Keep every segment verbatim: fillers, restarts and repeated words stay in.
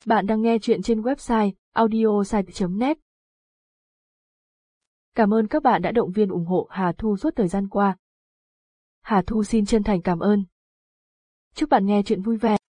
Bạn đang nghe chuyện trên website audiosite chấm net. Cảm ơn các bạn đã động viên ủng hộ Hà Thu suốt thời gian qua. Hà Thu xin chân thành cảm ơn. Chúc bạn nghe chuyện vui vẻ.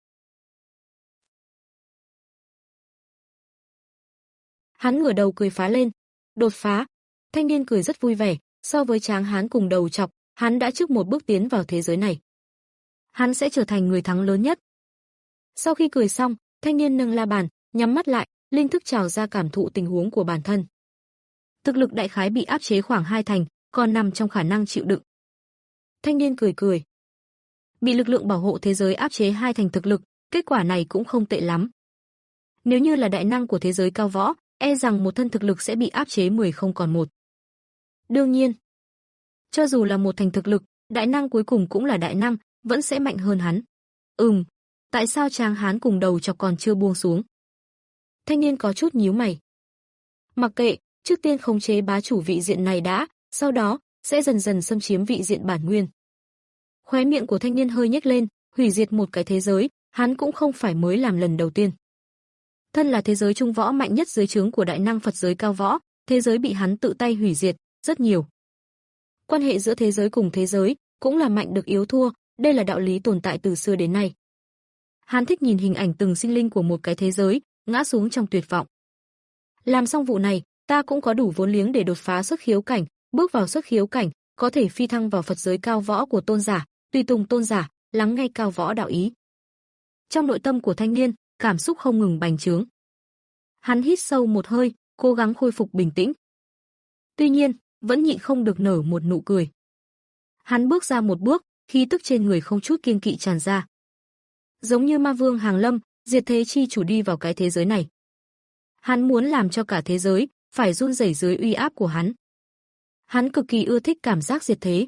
Hắn ngửa đầu cười phá lên. Đột phá. Thanh niên cười rất vui vẻ, so với Tráng Hán cùng đầu chọc, hắn đã trước một bước tiến vào thế giới này. Hắn sẽ trở thành người thắng lớn nhất. Sau khi cười xong, thanh niên nâng la bàn, nhắm mắt lại, linh thức trào ra cảm thụ tình huống của bản thân. Thực lực đại khái bị áp chế khoảng hai thành, còn nằm trong khả năng chịu đựng. Thanh niên cười cười. Bị lực lượng bảo hộ thế giới áp chế hai thành thực lực, kết quả này cũng không tệ lắm. Nếu như là đại năng của thế giới cao võ, e rằng một thân thực lực sẽ bị áp chế mười không còn một. Đương nhiên, cho dù là một thành thực lực, đại năng cuối cùng cũng là đại năng, vẫn sẽ mạnh hơn hắn. Ừm, tại sao Tráng Hán cùng đầu chọc còn chưa buông xuống? Thanh niên có chút nhíu mày. Mặc kệ, trước tiên khống chế bá chủ vị diện này đã, sau đó sẽ dần dần xâm chiếm vị diện bản nguyên. Khóe miệng của thanh niên hơi nhếch lên, hủy diệt một cái thế giới, hắn cũng không phải mới làm lần đầu tiên. Thân là thế giới trung võ mạnh nhất dưới trướng của đại năng Phật giới cao võ, thế giới bị hắn tự tay hủy diệt rất nhiều. Quan hệ giữa thế giới cùng thế giới cũng là mạnh được yếu thua, đây là đạo lý tồn tại từ xưa đến nay. Hắn thích nhìn hình ảnh từng sinh linh của một cái thế giới ngã xuống trong tuyệt vọng. Làm xong vụ này, ta cũng có đủ vốn liếng để đột phá xuất khiếu cảnh, bước vào xuất khiếu cảnh, có thể phi thăng vào Phật giới cao võ của tôn giả, tùy tùng tôn giả, lắng nghe cao võ đạo ý. Trong nội tâm của thanh niên, cảm xúc không ngừng bành trướng. Hắn hít sâu một hơi, cố gắng khôi phục bình tĩnh. Tuy nhiên, vẫn nhịn không được nở một nụ cười. Hắn bước ra một bước, khí tức trên người không chút kiêng kỵ tràn ra. Giống như ma vương hàng lâm, diệt thế chi chủ đi vào cái thế giới này. Hắn muốn làm cho cả thế giới phải run rẩy dưới uy áp của hắn. Hắn cực kỳ ưa thích cảm giác diệt thế.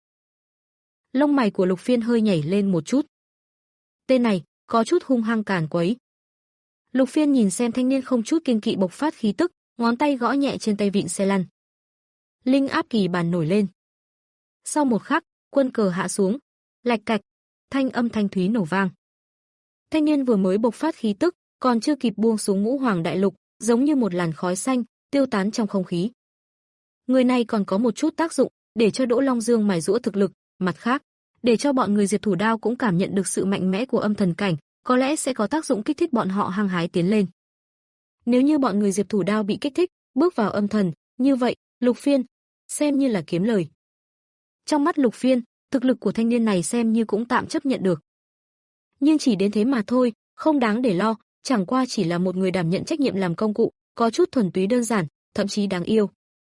Lông mày của Lục Phiên hơi nhảy lên một chút. Tên này có chút hung hăng càn quấy. Lục Phiên nhìn xem thanh niên không chút kiêng kỵ bộc phát khí tức, ngón tay gõ nhẹ trên tay vịn xe lăn. Linh áp kỳ bàn nổi lên. Sau một khắc, quân cờ hạ xuống, lạch cạch, thanh âm thanh thúy nổ vang. Thanh niên vừa mới bộc phát khí tức, còn chưa kịp buông xuống Ngũ Hoàng Đại Lục, giống như một làn khói xanh, tiêu tán trong không khí. Người này còn có một chút tác dụng, để cho Đỗ Long Dương mài giũa thực lực, mặt khác, để cho bọn người Diệt Thủ Đao cũng cảm nhận được sự mạnh mẽ của âm thần cảnh, có lẽ sẽ có tác dụng kích thích bọn họ hăng hái tiến lên. Nếu như bọn người Diệt Thủ Đao bị kích thích, bước vào âm thần, như vậy, Lục Phiên xem như là kiếm lời. Trong mắt Lục Phiên, thực lực của thanh niên này xem như cũng tạm chấp nhận được. Nhưng chỉ đến thế mà thôi, không đáng để lo, chẳng qua chỉ là một người đảm nhận trách nhiệm làm công cụ, có chút thuần túy đơn giản, thậm chí đáng yêu.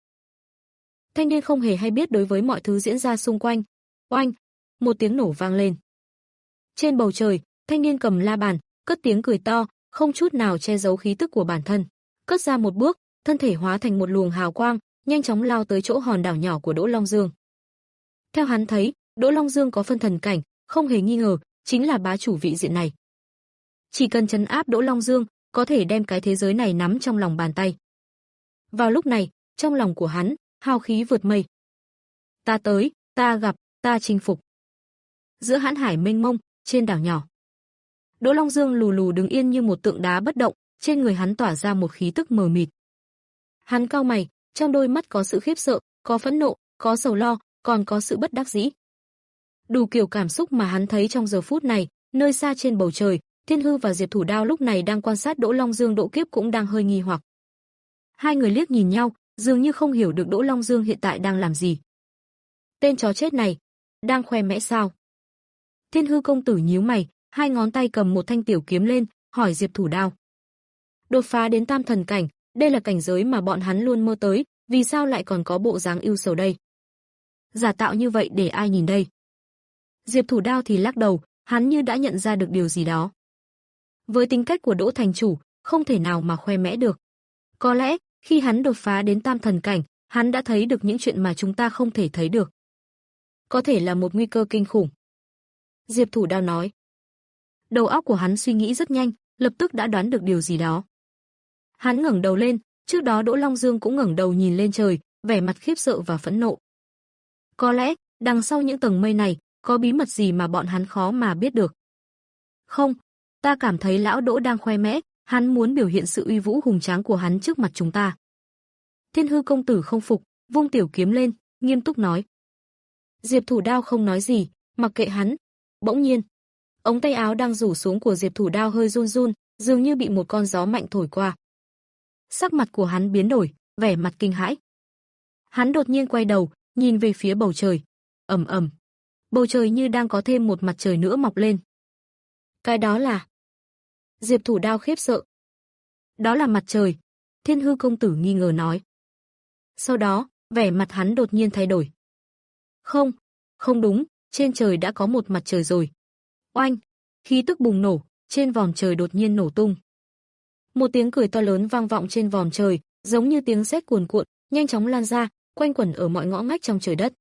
Thanh niên không hề hay biết đối với mọi thứ diễn ra xung quanh. Oanh, một tiếng nổ vang lên. Trên bầu trời, thanh niên cầm la bàn, cất tiếng cười to, không chút nào che giấu khí tức của bản thân. Cất ra một bước, thân thể hóa thành một luồng hào quang, nhanh chóng lao tới chỗ hòn đảo nhỏ của Đỗ Long Dương. Theo hắn thấy, Đỗ Long Dương có phân thần cảnh, không hề nghi ngờ, chính là bá chủ vị diện này. Chỉ cần trấn áp Đỗ Long Dương, có thể đem cái thế giới này nắm trong lòng bàn tay. Vào lúc này, trong lòng của hắn, hào khí vượt mây. Ta tới, ta gặp, ta chinh phục. Giữa hãn hải mênh mông, trên đảo nhỏ, Đỗ Long Dương lù lù đứng yên như một tượng đá bất động, trên người hắn tỏa ra một khí tức mờ mịt. Hắn cau mày, trong đôi mắt có sự khiếp sợ, có phẫn nộ, có sầu lo, còn có sự bất đắc dĩ. Đủ kiểu cảm xúc mà hắn thấy trong giờ phút này, nơi xa trên bầu trời, Thiên Hư và Diệp Thủ Đao lúc này đang quan sát Đỗ Long Dương độ kiếp cũng đang hơi nghi hoặc. Hai người liếc nhìn nhau, dường như không hiểu được Đỗ Long Dương hiện tại đang làm gì. Tên chó chết này, đang khoe mẽ sao? Thiên Hư công tử nhíu mày, hai ngón tay cầm một thanh tiểu kiếm lên, hỏi Diệp Thủ Đao. Đột phá đến tam thần cảnh, đây là cảnh giới mà bọn hắn luôn mơ tới, vì sao lại còn có bộ dáng ưu sầu đây? Giả tạo như vậy để ai nhìn đây? Diệp Thủ Đao thì lắc đầu, hắn như đã nhận ra được điều gì đó. Với tính cách của Đỗ thành chủ, không thể nào mà khoe mẽ được. Có lẽ, khi hắn đột phá đến tam thần cảnh, hắn đã thấy được những chuyện mà chúng ta không thể thấy được. Có thể là một nguy cơ kinh khủng. Diệp Thủ Đao nói. Đầu óc của hắn suy nghĩ rất nhanh, lập tức đã đoán được điều gì đó. Hắn ngẩng đầu lên, trước đó Đỗ Long Dương cũng ngẩng đầu nhìn lên trời, vẻ mặt khiếp sợ và phẫn nộ. Có lẽ, đằng sau những tầng mây này, có bí mật gì mà bọn hắn khó mà biết được. Không, Ta cảm thấy lão Đỗ đang khoe mẽ, hắn muốn biểu hiện sự uy vũ hùng tráng của hắn trước mặt chúng ta. Thiên Hư công tử không phục, vung tiểu kiếm lên, nghiêm túc nói. Diệp Thủ Đao không nói gì, mặc kệ hắn. Bỗng nhiên, ống tay áo đang rủ xuống của Diệp Thủ Đao hơi run run, dường như bị một con gió mạnh thổi qua. Sắc mặt của hắn biến đổi, vẻ mặt kinh hãi. Hắn đột nhiên quay đầu, nhìn về phía bầu trời. Ầm ầm. Bầu trời như đang có thêm một mặt trời nữa mọc lên. Cái đó là... Diệp Thủ Đao khiếp sợ. Đó là mặt trời, Thiên Hư công tử nghi ngờ nói. Sau đó, vẻ mặt hắn đột nhiên thay đổi. Không, không đúng, trên trời đã có một mặt trời rồi. Oanh, khí tức bùng nổ, trên vòm trời đột nhiên nổ tung. Một tiếng cười to lớn vang vọng trên vòm trời, giống như tiếng sét cuồn cuộn, nhanh chóng lan ra, quanh quẩn ở mọi ngõ ngách trong trời đất.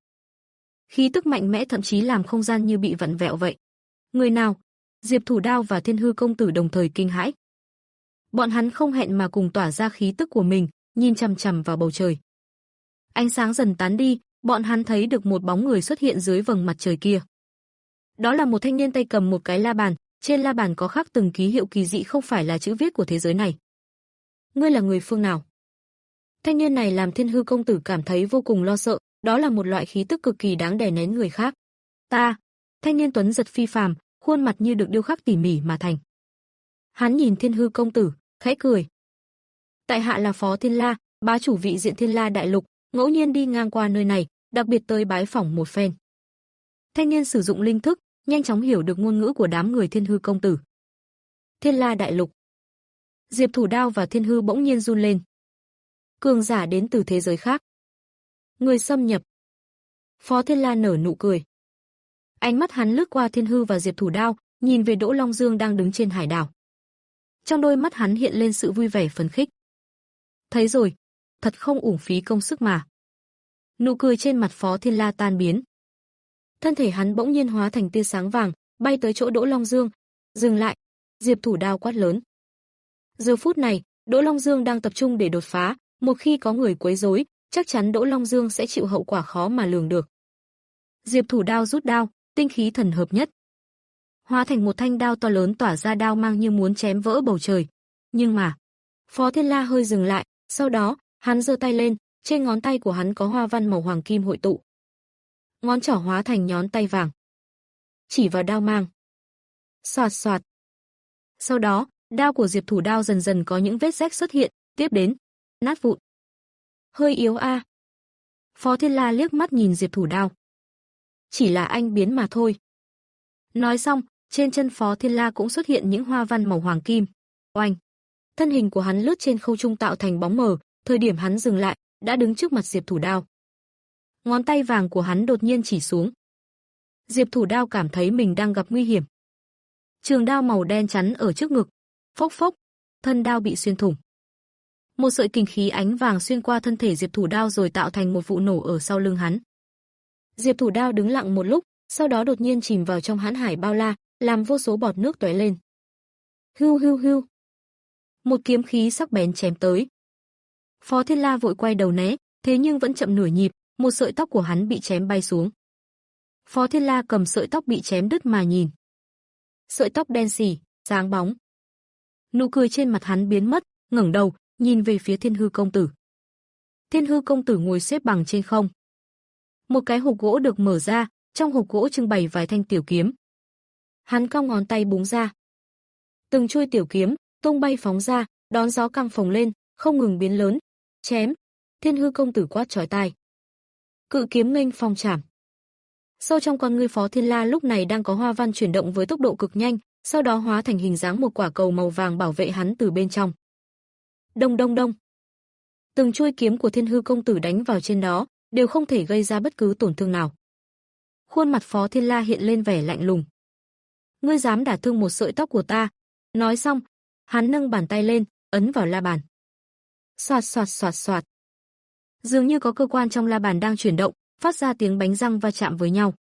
Khí tức mạnh mẽ thậm chí làm không gian như bị vặn vẹo vậy. Người nào? Diệp Thủ Đao và Thiên Hư công tử đồng thời kinh hãi. Bọn hắn không hẹn mà cùng tỏa ra khí tức của mình, nhìn chằm chằm vào bầu trời. Ánh sáng dần tán đi, bọn hắn thấy được một bóng người xuất hiện dưới vầng mặt trời kia. Đó là một thanh niên tay cầm một cái la bàn, trên la bàn có khắc từng ký hiệu kỳ dị không phải là chữ viết của thế giới này. Ngươi là người phương nào? Thanh niên này làm Thiên Hư công tử cảm thấy vô cùng lo sợ, đó là một loại khí tức cực kỳ đáng đè nén người khác. Ta, thanh niên tuấn giật phi phàm, khuôn mặt như được điêu khắc tỉ mỉ mà thành. Hắn nhìn Thiên Hư công tử, khẽ cười. Tại hạ là Phó Thiên La, bá chủ vị diện Thiên La đại lục, ngẫu nhiên đi ngang qua nơi này, đặc biệt tới bái phỏng một phen. Thanh niên sử dụng linh thức, nhanh chóng hiểu được ngôn ngữ của đám người Thiên Hư công tử. Thiên La đại lục. Diệp Thủ Đao và Thiên Hư bỗng nhiên run lên. Cường giả đến từ thế giới khác. Người xâm nhập. Phó Thiên La nở nụ cười. Ánh mắt hắn lướt qua Thiên Hư và Diệp Thủ Đao, nhìn về Đỗ Long Dương đang đứng trên hải đảo. Trong đôi mắt hắn hiện lên sự vui vẻ phấn khích. Thấy rồi, thật không uổng phí công sức mà. Nụ cười trên mặt Phó Thiên La tan biến. Thân thể hắn bỗng nhiên hóa thành tia sáng vàng, bay tới chỗ Đỗ Long Dương. Dừng lại, Diệp Thủ Đao quát lớn. Giờ phút này, Đỗ Long Dương đang tập trung để đột phá, một khi có người quấy rối, chắc chắn Đỗ Long Dương sẽ chịu hậu quả khó mà lường được. Diệp Thủ Đao rút đao, tinh khí thần hợp nhất, hóa thành một thanh đao to lớn tỏa ra đao mang như muốn chém vỡ bầu trời. Nhưng mà, Phó Thiên La hơi dừng lại, sau đó, hắn giơ tay lên, trên ngón tay của hắn có hoa văn màu hoàng kim hội tụ. Ngón trỏ hóa thành nhón tay vàng, chỉ vào đao mang. Xoạt xoạt. Sau đó, đao của Diệp Thủ Đao dần dần có những vết rách xuất hiện, tiếp đến, nát vụn. Hơi yếu a. À. Phó Thiên La liếc mắt nhìn Diệp Thủ Đao. Chỉ là anh biến mà thôi. Nói xong, trên chân Phó Thiên La cũng xuất hiện những hoa văn màu hoàng kim. Oanh! Thân hình của hắn lướt trên không trung tạo thành bóng mờ, thời điểm hắn dừng lại, đã đứng trước mặt Diệp Thủ Đao. Ngón tay vàng của hắn đột nhiên chỉ xuống. Diệp Thủ Đao cảm thấy mình đang gặp nguy hiểm. Trường đao màu đen chắn ở trước ngực. Phốc phốc, thân đao bị xuyên thủng. Một sợi kình khí ánh vàng xuyên qua thân thể Diệp Thủ Đao rồi tạo thành một vụ nổ ở sau lưng hắn. Diệp Thủ Đao đứng lặng một lúc, sau đó đột nhiên chìm vào trong hãn hải bao la, làm vô số bọt nước tóe lên. Hưu hưu hưu. Một kiếm khí sắc bén chém tới. Phó Thiên La vội quay đầu né, thế nhưng vẫn chậm nửa nhịp, một sợi tóc của hắn bị chém bay xuống. Phó Thiên La cầm sợi tóc bị chém đứt mà nhìn. Sợi tóc đen sì, sáng bóng. Nụ cười trên mặt hắn biến mất, ngẩng đầu, nhìn về phía Thiên Hư công tử. Thiên Hư công tử ngồi xếp bằng trên không. Một cái hộp gỗ được mở ra, trong hộp gỗ trưng bày vài thanh tiểu kiếm. Hắn cong ngón tay búng ra. Từng chuôi tiểu kiếm tung bay phóng ra, đón gió căng phồng lên, không ngừng biến lớn. Chém! Thiên Hư công tử quát chói tai. Cự kiếm nghênh phong chảm. Sâu trong con ngươi Phó Thiên La lúc này đang có hoa văn chuyển động với tốc độ cực nhanh, sau đó hóa thành hình dáng một quả cầu màu vàng bảo vệ hắn từ bên trong. Đông đông đông. Từng chuôi kiếm của Thiên Hư công tử đánh vào trên đó, đều không thể gây ra bất cứ tổn thương nào. Khuôn mặt Phó Thiên La hiện lên vẻ lạnh lùng. Ngươi dám đả thương một sợi tóc của ta? Nói xong, hắn nâng bàn tay lên, ấn vào la bàn. Xoạt xoạt xoạt xoạt. Dường như có cơ quan trong la bàn đang chuyển động, phát ra tiếng bánh răng va chạm với nhau.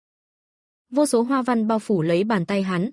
Vô số hoa văn bao phủ lấy bàn tay hắn.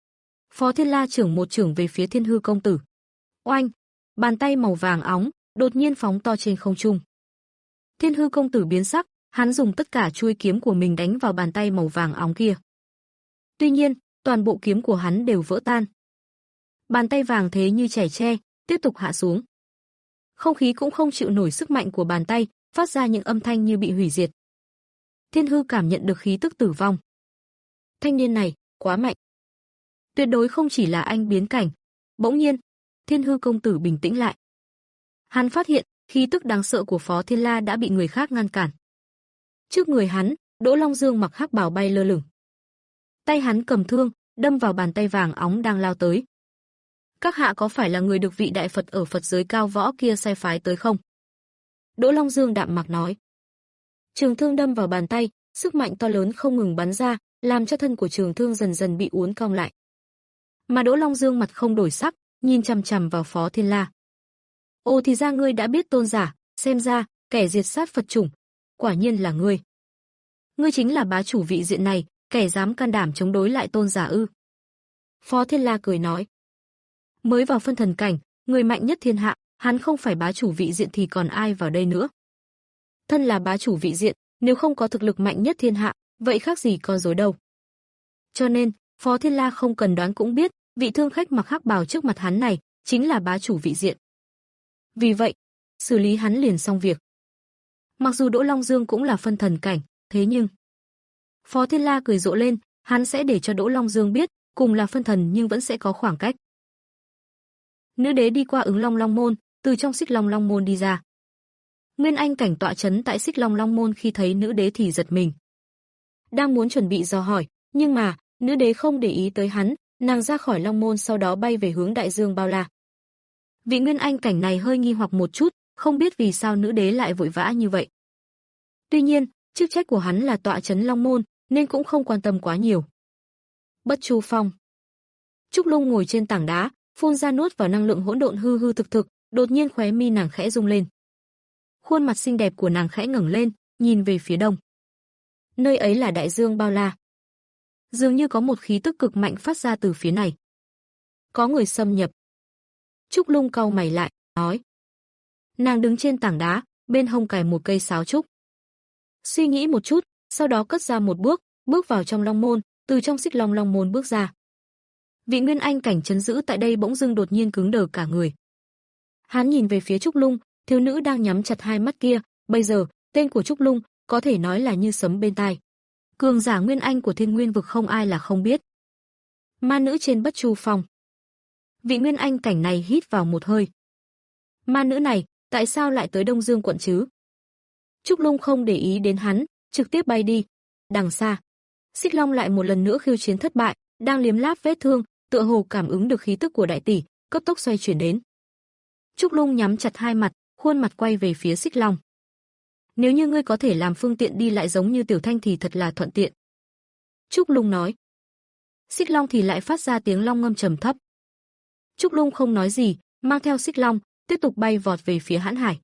Phó Thiên La chưởng một chưởng về phía Thiên Hư công tử. Oanh! Bàn tay màu vàng óng đột nhiên phóng to trên không trung. Thiên Hư công tử biến sắc, hắn dùng tất cả chuôi kiếm của mình đánh vào bàn tay màu vàng óng kia. Tuy nhiên, toàn bộ kiếm của hắn đều vỡ tan. Bàn tay vàng thế như chẻ tre, tiếp tục hạ xuống. Không khí cũng không chịu nổi sức mạnh của bàn tay, phát ra những âm thanh như bị hủy diệt. Thiên Hư cảm nhận được khí tức tử vong. Thanh niên này, quá mạnh. Tuyệt đối không chỉ là anh biến cảnh. Bỗng nhiên, Thiên Hư công tử bình tĩnh lại. Hắn phát hiện, khí tức đáng sợ của Phó Thiên La đã bị người khác ngăn cản. Trước người hắn, Đỗ Long Dương mặc hắc bào bay lơ lửng. Tay hắn cầm thương, đâm vào bàn tay vàng óng đang lao tới. Các hạ có phải là người được vị đại Phật ở Phật giới cao võ kia sai phái tới không? Đỗ Long Dương đạm mạc nói. Trường thương đâm vào bàn tay, sức mạnh to lớn không ngừng bắn ra, làm cho thân của trường thương dần dần bị uốn cong lại. Mà Đỗ Long Dương mặt không đổi sắc, nhìn chằm chằm vào Phó Thiên La. Ồ, thì ra ngươi đã biết tôn giả, xem ra, kẻ diệt sát Phật chủng, quả nhiên là ngươi. Ngươi chính là bá chủ vị diện này, kẻ dám can đảm chống đối lại tôn giả ư? Phó Thiên La cười nói. Mới vào phân thần cảnh, người mạnh nhất thiên hạ, hắn không phải bá chủ vị diện thì còn ai vào đây nữa? Thân là bá chủ vị diện, nếu không có thực lực mạnh nhất thiên hạ, vậy khác gì con rối đâu. Cho nên, Phó Thiên La không cần đoán cũng biết, vị thương khách mặc hắc bào trước mặt hắn này, chính là bá chủ vị diện. Vì vậy, xử lý hắn liền xong việc. Mặc dù Đỗ Long Dương cũng là phân thần cảnh, thế nhưng... Phó Thiên La cười rộ lên, hắn sẽ để cho Đỗ Long Dương biết, cùng là phân thần nhưng vẫn sẽ có khoảng cách. Nữ đế đi qua ứng Long Long Môn, từ trong Xích Long Long Môn đi ra. Nguyên Anh cảnh tọa chấn tại Xích Long Long Môn khi thấy nữ đế thì giật mình. Đang muốn chuẩn bị dò hỏi, nhưng mà, nữ đế không để ý tới hắn, nàng ra khỏi Long Môn sau đó bay về hướng Đại Dương Bao La. Vị Nguyên Anh cảnh này hơi nghi hoặc một chút, không biết vì sao nữ đế lại vội vã như vậy. Tuy nhiên, chức trách của hắn là tọa chấn Long Môn, nên cũng không quan tâm quá nhiều. Bất Chu Phong. Trúc Lung ngồi trên tảng đá, phun ra nuốt vào năng lượng hỗn độn hư hư thực thực, đột nhiên khóe mi nàng khẽ rung lên. Khuôn mặt xinh đẹp của nàng khẽ ngẩng lên, nhìn về phía đông. Nơi ấy là Đại Dương Bao La. Dường như có một khí tức cực mạnh phát ra từ phía này. Có người xâm nhập. Trúc Lung cau mày lại, nói. Nàng đứng trên tảng đá, bên hông cài một cây sáo trúc. Suy nghĩ một chút, sau đó cất ra một bước, bước vào trong Long Môn, từ trong Xích Long Long Môn bước ra. Vị Nguyên Anh cảnh trấn giữ tại đây bỗng dưng đột nhiên cứng đờ cả người. Hắn nhìn về phía Trúc Lung, thiếu nữ đang nhắm chặt hai mắt kia, bây giờ, tên của Trúc Lung có thể nói là như sấm bên tai. Cường giả Nguyên Anh của Thiên Nguyên vực không ai là không biết. Ma nữ trên Bất Chu Phong. Vị Nguyên Anh cảnh này hít vào một hơi. Ma nữ này, tại sao lại tới Đông Dương quận chứ? Trúc Lung không để ý đến hắn, trực tiếp bay đi. Đằng xa, Xích Long lại một lần nữa khiêu chiến thất bại, đang liếm láp vết thương, tựa hồ cảm ứng được khí tức của đại tỷ, cấp tốc xoay chuyển đến. Trúc Lung nhắm chặt hai mặt, khuôn mặt quay về phía Xích Long. Nếu như ngươi có thể làm phương tiện đi lại giống như Tiểu Thanh thì thật là thuận tiện. Trúc Lung nói. Xích Long thì lại phát ra tiếng long ngâm trầm thấp. Trúc Lung không nói gì, mang theo Xích Long, tiếp tục bay vọt về phía Hãn Hải.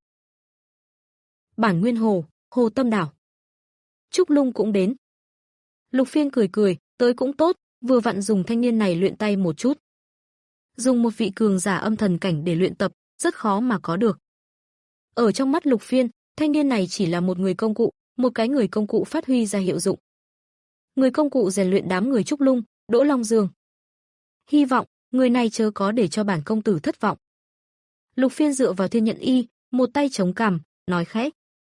Bản Nguyên Hồ, Hồ Tâm Đảo. Trúc Lung cũng đến. Lục Phiên cười cười, tới cũng tốt, vừa vặn dùng thanh niên này luyện tay một chút. Dùng một vị cường giả âm thần cảnh để luyện tập, rất khó mà có được. Ở trong mắt Lục Phiên, thanh niên này chỉ là một người công cụ, một cái người công cụ phát huy ra hiệu dụng. Người công cụ rèn luyện đám người Trúc Lung, Đỗ Long Dương. Hy vọng, người này chớ có để cho bản công tử thất vọng. Lục Phiên dựa vào Thiên Nhận Y, một tay chống cằm, nói khẽ.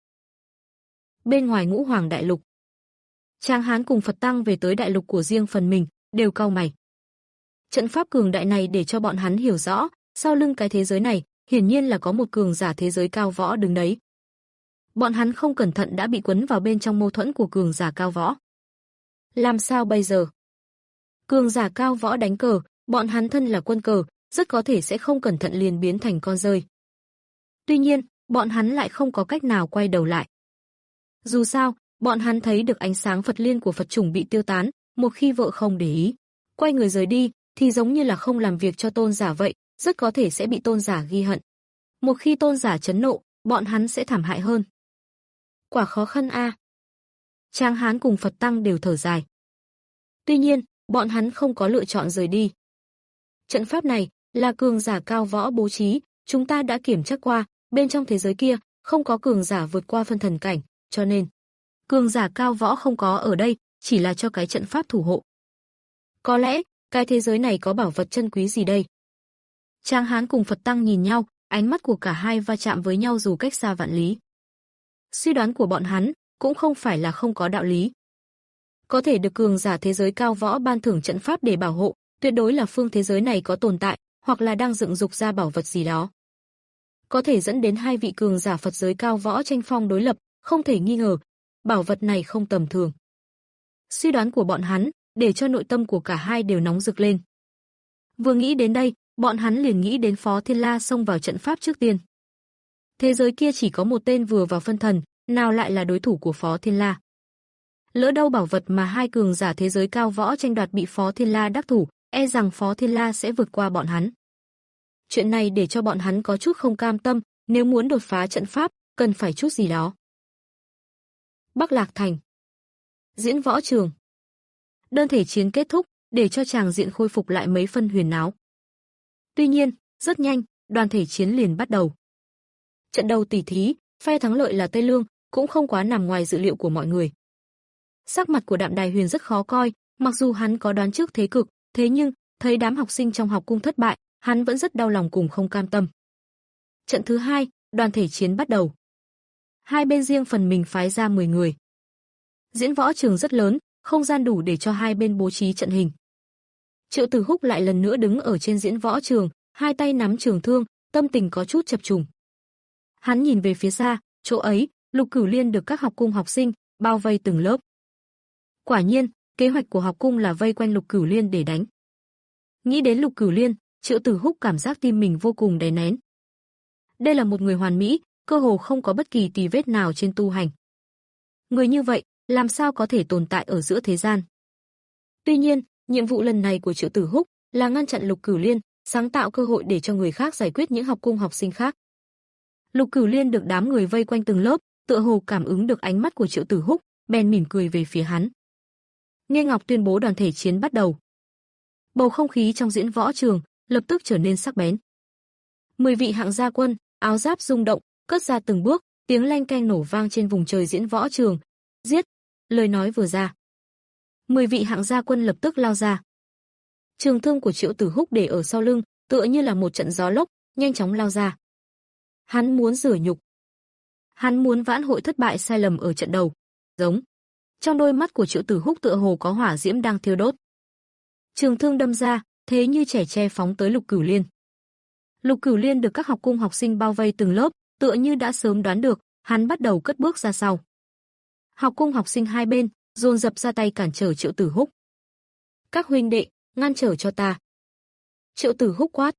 Bên ngoài Ngũ Hoàng Đại Lục, Tráng Hán cùng Phật Tăng về tới đại lục của riêng phần mình, đều cau mày. Trận pháp cường đại này để cho bọn hắn hiểu rõ, sau lưng cái thế giới này, hiển nhiên là có một cường giả thế giới cao võ đứng đấy. Bọn hắn không cẩn thận đã bị quấn vào bên trong mâu thuẫn của cường giả cao võ. Làm sao bây giờ? Cường giả cao võ đánh cờ, bọn hắn thân là quân cờ, rất có thể sẽ không cẩn thận liền biến thành con rơi. Tuy nhiên, bọn hắn lại không có cách nào quay đầu lại. Dù sao, bọn hắn thấy được ánh sáng Phật liên của Phật chủng bị tiêu tán, một khi vợ không để ý, quay người rời đi, thì giống như là không làm việc cho tôn giả vậy, rất có thể sẽ bị tôn giả ghi hận. Một khi tôn giả chấn nộ, bọn hắn sẽ thảm hại hơn. Quả khó khăn a. À. Tráng Hán cùng Phật Tăng đều thở dài. Tuy nhiên, bọn hắn không có lựa chọn rời đi. Trận pháp này là cường giả cao võ bố trí, chúng ta đã kiểm tra qua, bên trong thế giới kia không có cường giả vượt qua phân thần cảnh, cho nên cường giả cao võ không có ở đây, chỉ là cho cái trận pháp thủ hộ. Có lẽ, cái thế giới này có bảo vật chân quý gì đây? Tráng hán cùng Phật tăng nhìn nhau, ánh mắt của cả hai va chạm với nhau dù cách xa vạn lý. Suy đoán của bọn hắn cũng không phải là không có đạo lý. Có thể được cường giả thế giới cao võ ban thưởng trận pháp để bảo hộ, tuyệt đối là phương thế giới này có tồn tại, hoặc là đang dựng dục ra bảo vật gì đó. Có thể dẫn đến hai vị cường giả Phật giới cao võ tranh phong đối lập, không thể nghi ngờ, bảo vật này không tầm thường. Suy đoán của bọn hắn để cho nội tâm của cả hai đều nóng rực lên. Vừa nghĩ đến đây, bọn hắn liền nghĩ đến Phó Thiên La xông vào trận pháp trước tiên. Thế giới kia chỉ có một tên vừa vào phân thần, nào lại là đối thủ của Phó Thiên La. Lỡ đâu bảo vật mà hai cường giả thế giới cao võ tranh đoạt bị Phó Thiên La đắc thủ, e rằng Phó Thiên La sẽ vượt qua bọn hắn. Chuyện này để cho bọn hắn có chút không cam tâm, nếu muốn đột phá trận pháp, cần phải chút gì đó. Bắc Lạc Thành. Diễn võ trường. Đơn thể chiến kết thúc, để cho tràng diện khôi phục lại mấy phân huyền náo. Tuy nhiên, rất nhanh, đoàn thể chiến liền bắt đầu. Trận đầu tỉ thí, phe thắng lợi là Tây Lương, cũng không quá nằm ngoài dự liệu của mọi người. Sắc mặt của Đạm Đài Huyền rất khó coi, mặc dù hắn có đoán trước thế cục, thế nhưng, thấy đám học sinh trong học cung thất bại, hắn vẫn rất đau lòng cùng không cam tâm. Trận thứ hai, đoàn thể chiến bắt đầu. Hai bên riêng phần mình phái ra mười người. Diễn võ trường rất lớn, không gian đủ để cho hai bên bố trí trận hình. Triệu Tử Húc lại lần nữa đứng ở trên diễn võ trường, hai tay nắm trường thương, tâm tình có chút chập trùng. Hắn nhìn về phía xa, chỗ ấy, Lục Cửu Liên được các học cung học sinh bao vây từng lớp. Quả nhiên, kế hoạch của học cung là vây quanh Lục Cửu Liên để đánh. Nghĩ đến Lục Cửu Liên, Triệu Tử Húc cảm giác tim mình vô cùng đè nén. Đây là một người hoàn mỹ, cơ hồ không có bất kỳ tì vết nào trên tu hành. Người như vậy, làm sao có thể tồn tại ở giữa thế gian? Tuy nhiên, nhiệm vụ lần này của Triệu Tử Húc là ngăn chặn Lục Cửu Liên, sáng tạo cơ hội để cho người khác giải quyết những học cung học sinh khác. Lục Cửu Liên được đám người vây quanh từng lớp, tựa hồ cảm ứng được ánh mắt của Triệu Tử Húc, bèn mỉm cười về phía hắn. Nghe Ngọc tuyên bố đoàn thể chiến bắt đầu. Bầu không khí trong diễn võ trường lập tức trở nên sắc bén. Mười vị hạng gia quân, áo giáp rung động, cất ra từng bước, tiếng leng keng nổ vang trên vùng trời diễn võ trường. Giết! Lời nói vừa ra, mười vị hạng gia quân lập tức lao ra. Trường thương của Triệu Tử Húc để ở sau lưng, tựa như là một trận gió lốc, nhanh chóng lao ra. Hắn muốn rửa nhục. Hắn muốn vãn hội thất bại sai lầm ở trận đầu. Giống. Trong đôi mắt của Triệu Tử Húc tựa hồ có hỏa diễm đang thiêu đốt. Trường thương đâm ra, thế như trẻ tre phóng tới Lục Cửu Liên. Lục Cửu Liên được các học cung học sinh bao vây từng lớp, tựa như đã sớm đoán được, hắn bắt đầu cất bước ra sau. Học cung học sinh hai bên dồn dập ra tay cản trở Triệu Tử Húc. Các huynh đệ, ngăn trở cho ta. Triệu Tử Húc quát.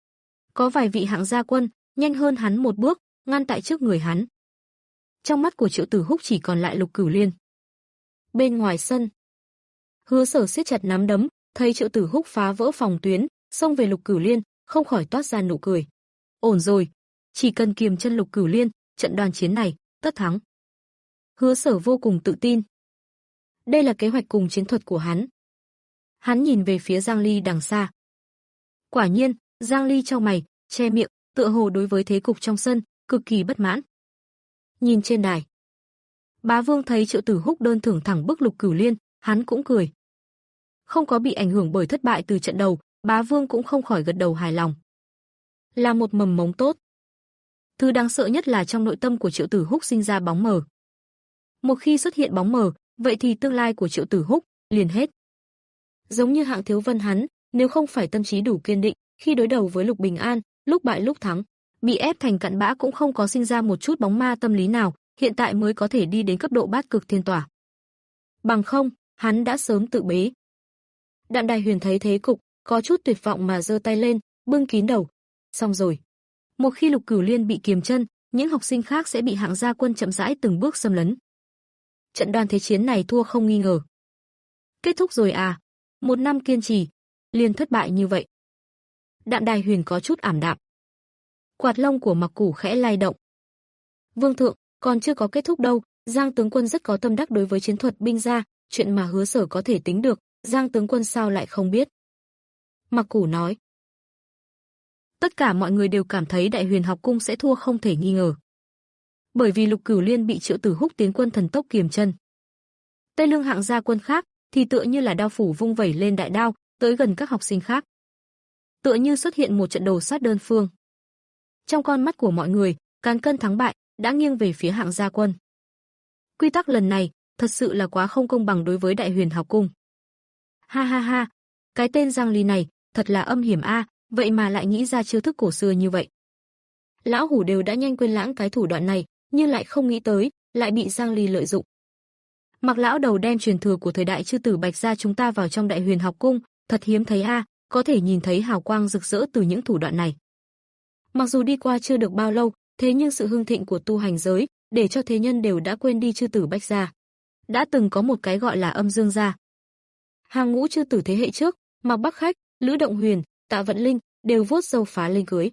Có vài vị hạng gia quân nhanh hơn hắn một bước, ngăn tại trước người hắn. Trong mắt của Triệu Tử Húc chỉ còn lại Lục Cửu Liên. Bên ngoài sân, Hứa Sở siết chặt nắm đấm, thấy Triệu Tử Húc phá vỡ phòng tuyến, xông về Lục Cửu Liên, không khỏi toát ra nụ cười. Ổn rồi, chỉ cần kiềm chân Lục Cửu Liên, trận đoàn chiến này tất thắng. Hứa Sở vô cùng tự tin. Đây là kế hoạch cùng chiến thuật của hắn. Hắn nhìn về phía Giang Ly đằng xa. Quả nhiên, Giang Ly chau mày, che miệng, tựa hồ đối với thế cục trong sân cực kỳ bất mãn. Nhìn trên đài, Bá Vương thấy Triệu Tử Húc đơn thưởng thẳng bức Lục Cửu Liên, hắn cũng cười. Không có bị ảnh hưởng bởi thất bại từ trận đầu, Bá Vương cũng không khỏi gật đầu hài lòng. Là một mầm mống tốt. Thứ đáng sợ nhất là trong nội tâm của Triệu Tử Húc sinh ra bóng mờ. Một khi xuất hiện bóng mờ, vậy thì tương lai của Triệu Tử Húc liền hết. Giống như Hạng Thiếu Vân hắn, nếu không phải tâm trí đủ kiên định, khi đối đầu với Lục Bình An, lúc bại lúc thắng, bị ép thành cặn bã cũng không có sinh ra một chút bóng ma tâm lý nào, hiện tại mới có thể đi đến cấp độ bát cực thiên tỏa. Bằng không, hắn đã sớm tự bế. Đạm Đài Huyền thấy thế cục, có chút tuyệt vọng mà giơ tay lên, bưng kín đầu. Xong rồi. Một khi Lục Cửu Liên bị kiềm chân, những học sinh khác sẽ bị hạng gia quân chậm rãi từng bước xâm lấn. Trận đoàn thế chiến này thua không nghi ngờ. Kết thúc rồi à? Một năm kiên trì, liền thất bại như vậy. Đạm Đài Huyền có chút ảm đạm. Quạt lông của Mặc Củ khẽ lay động. Vương thượng, còn chưa có kết thúc đâu, Giang tướng quân rất có tâm đắc đối với chiến thuật binh gia, chuyện mà Hứa Sở có thể tính được, Giang tướng quân sao lại không biết? Mặc Củ nói. Tất cả mọi người đều cảm thấy Đại Huyền học cung sẽ thua không thể nghi ngờ. Bởi vì Lục Cửu Liên bị Triệu Tử Húc tiến quân thần tốc kiềm chân. Tây Lương hạng gia quân khác thì tựa như là đao phủ vung vẩy lên đại đao, tới gần các học sinh khác. tựa như xuất hiện một trận đồ sát đơn phương. Trong con mắt của mọi người, cán cân thắng bại đã nghiêng về phía Hạng Gia Quân. Quy tắc lần này thật sự là quá không công bằng đối với Đại Huyền học cung. Ha ha ha, cái tên Giang Ly này thật là âm hiểm a, vậy mà lại nghĩ ra chiêu thức cổ xưa như vậy. Lão hủ đều đã nhanh quên lãng cái thủ đoạn này, nhưng lại không nghĩ tới, lại bị Giang Ly lợi dụng. Mặc lão đầu đem truyền thừa của thời đại chư tử Bạch gia chúng ta vào trong Đại Huyền học cung, thật hiếm thấy a, có thể nhìn thấy hào quang rực rỡ từ những thủ đoạn này. Mặc dù đi qua chưa được bao lâu, thế nhưng sự hưng thịnh của tu hành giới, để cho thế nhân đều đã quên đi chư tử Bạch gia. Đã từng có một cái gọi là Âm Dương gia. Hàng ngũ chư tử thế hệ trước, Mạc Bắc Khách, Lữ Động Huyền, Tạ Vận Linh đều vuốt râu phá lên cưới.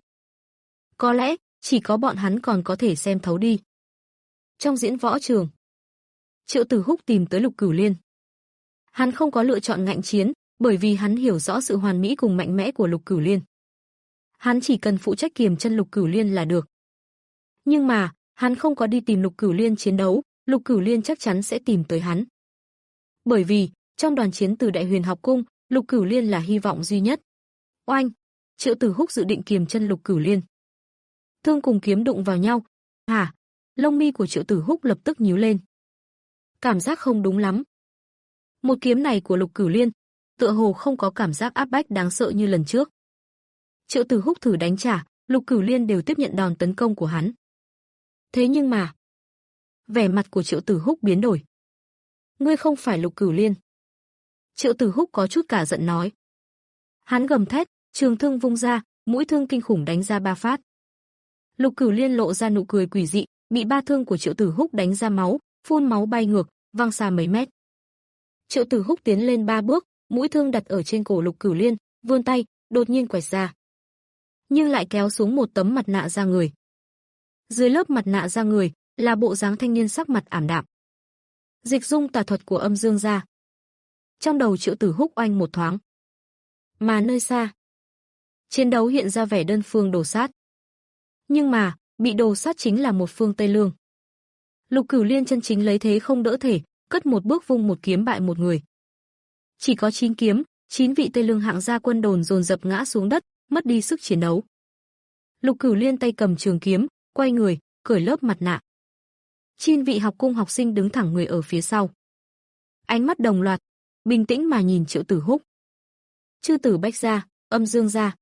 Có lẽ chỉ có bọn hắn còn có thể xem thấu đi. Trong diễn võ trường, Triệu Tử Húc tìm tới Lục Cửu Liên. Hắn không có lựa chọn ngạnh chiến, bởi vì hắn hiểu rõ sự hoàn mỹ cùng mạnh mẽ của Lục Cửu Liên. Hắn chỉ cần phụ trách kiềm chân Lục Cửu Liên là được. Nhưng mà, hắn không có đi tìm Lục Cửu Liên chiến đấu, Lục Cửu Liên chắc chắn sẽ tìm tới hắn. Bởi vì, trong đoàn chiến từ Đại Huyền học cung, Lục Cửu Liên là hy vọng duy nhất. Oanh! Triệu Tử Húc dự định kiềm chân Lục Cửu Liên. Thương cùng kiếm đụng vào nhau. Hả? Lông mi của Triệu Tử Húc lập tức nhíu lên. Cảm giác không đúng lắm. Một kiếm này của Lục Cửu Liên, tựa hồ không có cảm giác áp bách đáng sợ như lần trước. Triệu Tử Húc thử đánh trả, Lục Cửu Liên đều tiếp nhận đòn tấn công của hắn. Thế nhưng mà, vẻ mặt của Triệu Tử Húc biến đổi. Ngươi không phải Lục Cửu Liên. Triệu Tử Húc có chút cả giận nói. Hắn gầm thét, trường thương vung ra, mũi thương kinh khủng đánh ra ba phát. Lục Cửu Liên lộ ra nụ cười quỷ dị, bị ba thương của Triệu Tử Húc đánh ra máu, phun máu bay ngược, văng xa mấy mét. Triệu Tử Húc tiến lên ba bước, mũi thương đặt ở trên cổ Lục Cửu Liên, vươn tay, đột nhiên quẹt ra. Nhưng lại kéo xuống một tấm mặt nạ da người. Dưới lớp mặt nạ da người là bộ dáng thanh niên sắc mặt ảm đạm. Dịch dung tà thuật của Âm Dương gia. Trong đầu Triệu Tử Húc oanh một thoáng. Mà nơi xa, chiến đấu hiện ra vẻ đơn phương đồ sát. Nhưng mà, bị đồ sát chính là một phương Tây Lương. Lục Cửu Liên chân chính lấy thế không đỡ thể, cất một bước vung một kiếm bại một người. Chỉ có chín kiếm, chín vị Tây Lương Hạng gia quân đồn dồn dập ngã xuống đất, mất đi sức chiến đấu. Lục Cửu Liên tay cầm trường kiếm, quay người, cởi lớp mặt nạ. Chín vị học cung học sinh đứng thẳng người ở phía sau. Ánh mắt đồng loạt, bình tĩnh mà nhìn Triệu Tử Húc. Chư tử Bách gia, Âm Dương gia.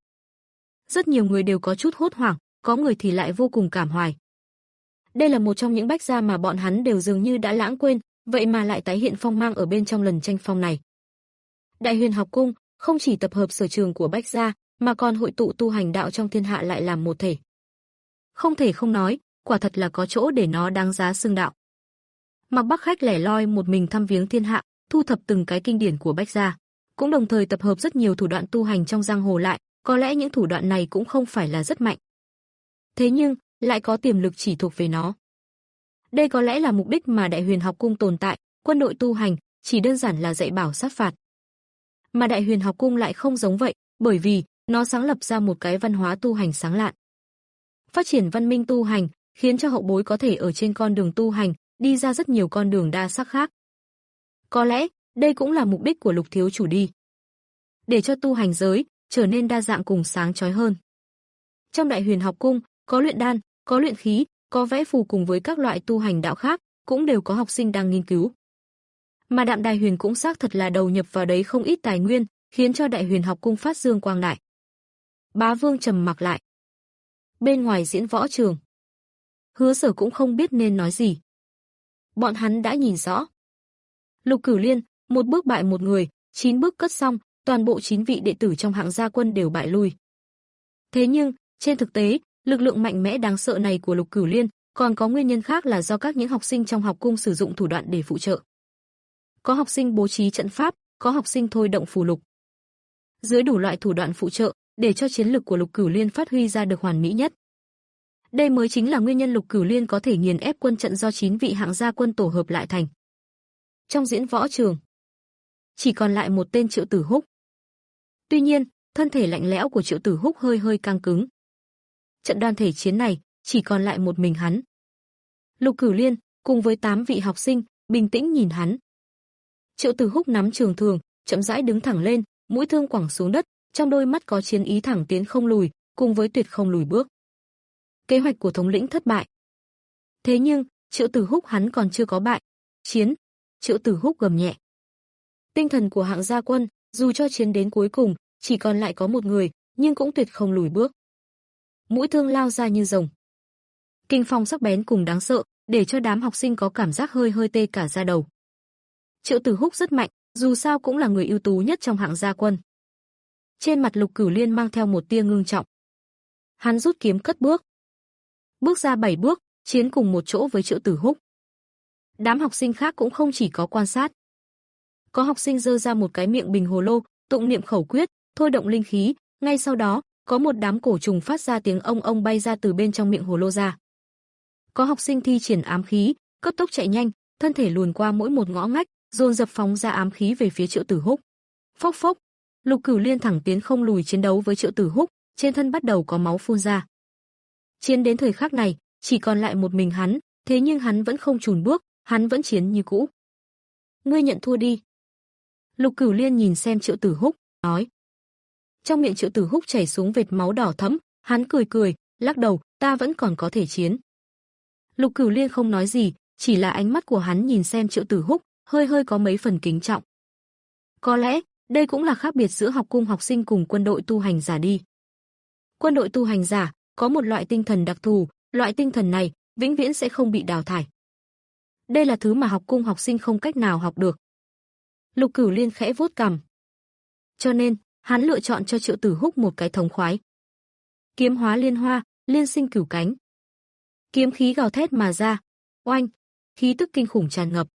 Rất nhiều người đều có chút hốt hoảng, có người thì lại vô cùng cảm hoài. Đây là một trong những Bách gia mà bọn hắn đều dường như đã lãng quên, vậy mà lại tái hiện phong mang ở bên trong lần tranh phong này. Đại Huyền học cung không chỉ tập hợp sở trường của Bách gia, mà còn hội tụ tu hành đạo trong thiên hạ lại làm một thể. Không thể không nói, quả thật là có chỗ để nó đáng giá xưng đạo. Mạc Bắc Khách lẻ loi một mình thăm viếng thiên hạ, thu thập từng cái kinh điển của Bách gia, cũng đồng thời tập hợp rất nhiều thủ đoạn tu hành trong giang hồ lại, có lẽ những thủ đoạn này cũng không phải là rất mạnh. Thế nhưng, lại có tiềm lực chỉ thuộc về nó. Đây có lẽ là mục đích mà Đại Huyền học cung tồn tại, quân đội tu hành, chỉ đơn giản là dạy bảo sát phạt. Mà Đại Huyền học cung lại không giống vậy, bởi vì nó sáng lập ra một cái văn hóa tu hành sáng lạn. Phát triển văn minh tu hành, khiến cho hậu bối có thể ở trên con đường tu hành, đi ra rất nhiều con đường đa sắc khác. Có lẽ, đây cũng là mục đích của Lục thiếu chủ đi. Để cho tu hành giới trở nên đa dạng cùng sáng chói hơn. Trong Đại Huyền học cung, có luyện đan, có luyện khí, có vẽ phù cùng với các loại tu hành đạo khác, cũng đều có học sinh đang nghiên cứu. Mà Đạm Đài Huyền cũng xác thật là đầu nhập vào đấy không ít tài nguyên, khiến cho Đại Huyền học cung phát dương quang đại. Bá Vương trầm mặc lại. Bên ngoài diễn võ trường, Hứa Sở cũng không biết nên nói gì. Bọn hắn đã nhìn rõ. Lục Cửu Liên, một bước bại một người, chín bước cất xong, toàn bộ chín vị đệ tử trong Hạng gia quân đều bại lui. Thế nhưng, trên thực tế, lực lượng mạnh mẽ đáng sợ này của Lục Cửu Liên còn có nguyên nhân khác là do các những học sinh trong học cung sử dụng thủ đoạn để phụ trợ. Có học sinh bố trí trận pháp, có học sinh thôi động phù lục. Dưới đủ loại thủ đoạn phụ trợ, để cho chiến lực của Lục Cửu Liên phát huy ra được hoàn mỹ nhất. Đây mới chính là nguyên nhân Lục Cửu Liên có thể nghiền ép quân trận do chín vị Hạng gia quân tổ hợp lại thành. Trong diễn võ trường, chỉ còn lại một tên Triệu Tử Húc. Tuy nhiên, thân thể lạnh lẽo của Triệu Tử Húc hơi hơi căng cứng. Trận đoàn thể chiến này, chỉ còn lại một mình hắn. Lục Cửu Liên, cùng với tám vị học sinh, bình tĩnh nhìn hắn. Triệu Tử Húc nắm trường thương, chậm rãi đứng thẳng lên, mũi thương quẳng xuống đất, Trong đôi mắt có chiến ý thẳng tiến không lùi, cùng với tuyệt không lùi bước. Kế hoạch của thống lĩnh thất bại. Thế nhưng, Triệu Tử Húc hắn còn chưa có bại. Chiến! Triệu Tử Húc gầm nhẹ. Tinh thần của Hạng Gia Quân, dù cho chiến đến cuối cùng, chỉ còn lại có một người, nhưng cũng tuyệt không lùi bước. Mũi thương lao ra như rồng. Kinh phong sắc bén cùng đáng sợ, để cho đám học sinh có cảm giác hơi hơi tê cả da đầu. Triệu Tử Húc rất mạnh, dù sao cũng là người ưu tú nhất trong Hạng Gia Quân. Trên mặt Lục Cửu Liên mang theo một tia ngưng trọng. Hắn rút kiếm cất bước. Bước ra bảy bước, chiến cùng một chỗ với Triệu Tử Húc. Đám học sinh khác cũng không chỉ có quan sát. Có học sinh giơ ra một cái miệng bình hồ lô, tụng niệm khẩu quyết, thôi động linh khí, ngay sau đó, có một đám cổ trùng phát ra tiếng ông ông bay ra từ bên trong miệng hồ lô ra. Có học sinh thi triển ám khí, cấp tốc chạy nhanh, thân thể luồn qua mỗi một ngõ ngách, dồn dập phóng ra ám khí về phía Triệu Tử Húc. Phốc phốc, Lục Cửu Liên thẳng tiến không lùi chiến đấu với Triệu Tử Húc, trên thân bắt đầu có máu phun ra. Chiến đến thời khắc này, chỉ còn lại một mình hắn, thế nhưng hắn vẫn không chùn bước, hắn vẫn chiến như cũ. Ngươi nhận thua đi. Lục Cửu Liên nhìn xem Triệu Tử Húc, nói. Trong miệng Triệu Tử Húc chảy xuống vệt máu đỏ thẫm, hắn cười cười, lắc đầu, ta vẫn còn có thể chiến. Lục Cửu Liên không nói gì, chỉ là ánh mắt của hắn nhìn xem Triệu Tử Húc, hơi hơi có mấy phần kính trọng. Có lẽ, đây cũng là khác biệt giữa học cung học sinh cùng quân đội tu hành giả đi. Quân đội tu hành giả có một loại tinh thần đặc thù, loại tinh thần này vĩnh viễn sẽ không bị đào thải. Đây là thứ mà học cung học sinh không cách nào học được. Lục Cửu Liên khẽ vuốt cằm. Cho nên, hắn lựa chọn cho Triệu Tử Húc một cái thống khoái. Kiếm hóa liên hoa, liên sinh cửu cánh. Kiếm khí gào thét mà ra, oanh, khí tức kinh khủng tràn ngập.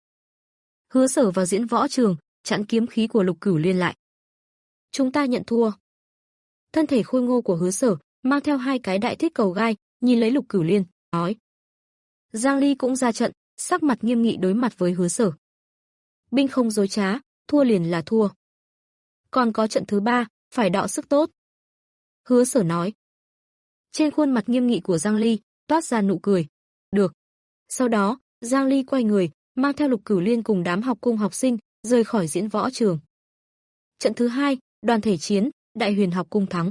Hứa Sở vào diễn võ trường, chặn kiếm khí của Lục Cửu Liên lại. Chúng ta nhận thua. Thân thể khôi ngô của Hứa Sở mang theo hai cái đại thiết cầu gai, nhìn lấy Lục Cửu Liên, nói. Giang Ly cũng ra trận, sắc mặt nghiêm nghị đối mặt với Hứa Sở. Binh không dối trá, thua liền là thua. Còn có trận thứ ba, phải đọ sức tốt. Hứa Sở nói. Trên khuôn mặt nghiêm nghị của Giang Ly toát ra nụ cười. Được. Sau đó, Giang Ly quay người, mang theo Lục Cửu Liên cùng đám học cung học sinh rời khỏi diễn võ trường. Trận thứ hai, đoàn thể chiến, Đại Huyền học cung thắng.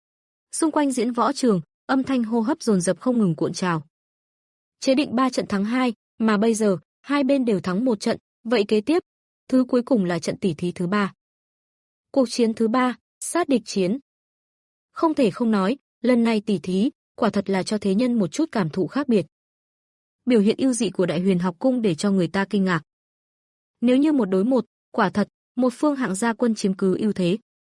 Xung quanh diễn võ trường, âm thanh hô hấp dồn dập không ngừng cuộn trào. Chế định ba trận thắng hai, mà bây giờ hai bên đều thắng một trận, vậy kế tiếp, thứ cuối cùng là trận tỉ thí thứ ba. Cuộc chiến thứ ba, sát địch chiến. Không thể không nói, lần này tỉ thí, quả thật là cho thế nhân một chút cảm thụ khác biệt. Biểu hiện ưu dị của Đại Huyền học cung để cho người ta kinh ngạc. Nếu như một đối một, quả thật, một phương Hạng Gia Quân chiếm cứ ưu thế.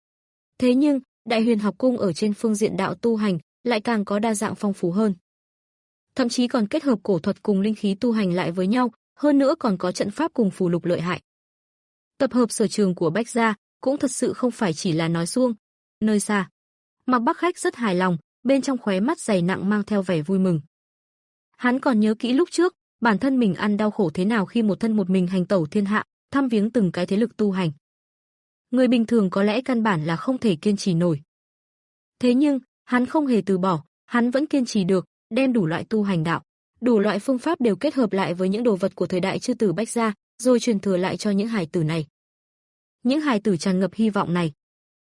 Thế nhưng, Đại Huyền học cung ở trên phương diện đạo tu hành lại càng có đa dạng phong phú hơn. Thậm chí còn kết hợp cổ thuật cùng linh khí tu hành lại với nhau, hơn nữa còn có trận pháp cùng phù lục lợi hại. Tập hợp sở trường của Bách gia cũng thật sự không phải chỉ là nói suông. Nơi xa, Mạc Bắc Khách rất hài lòng, bên trong khóe mắt dày nặng mang theo vẻ vui mừng. Hắn còn nhớ kỹ lúc trước, bản thân mình ăn đau khổ thế nào khi một thân một mình hành tẩu thiên hạ, thăm viếng từng cái thế lực tu hành. Người bình thường có lẽ căn bản là không thể kiên trì nổi. Thế nhưng, hắn không hề từ bỏ, hắn vẫn kiên trì được, đem đủ loại tu hành đạo, đủ loại phương pháp đều kết hợp lại với những đồ vật của thời đại chư tử Bách gia, rồi truyền thừa lại cho những hài tử này. Những hài tử tràn ngập hy vọng này.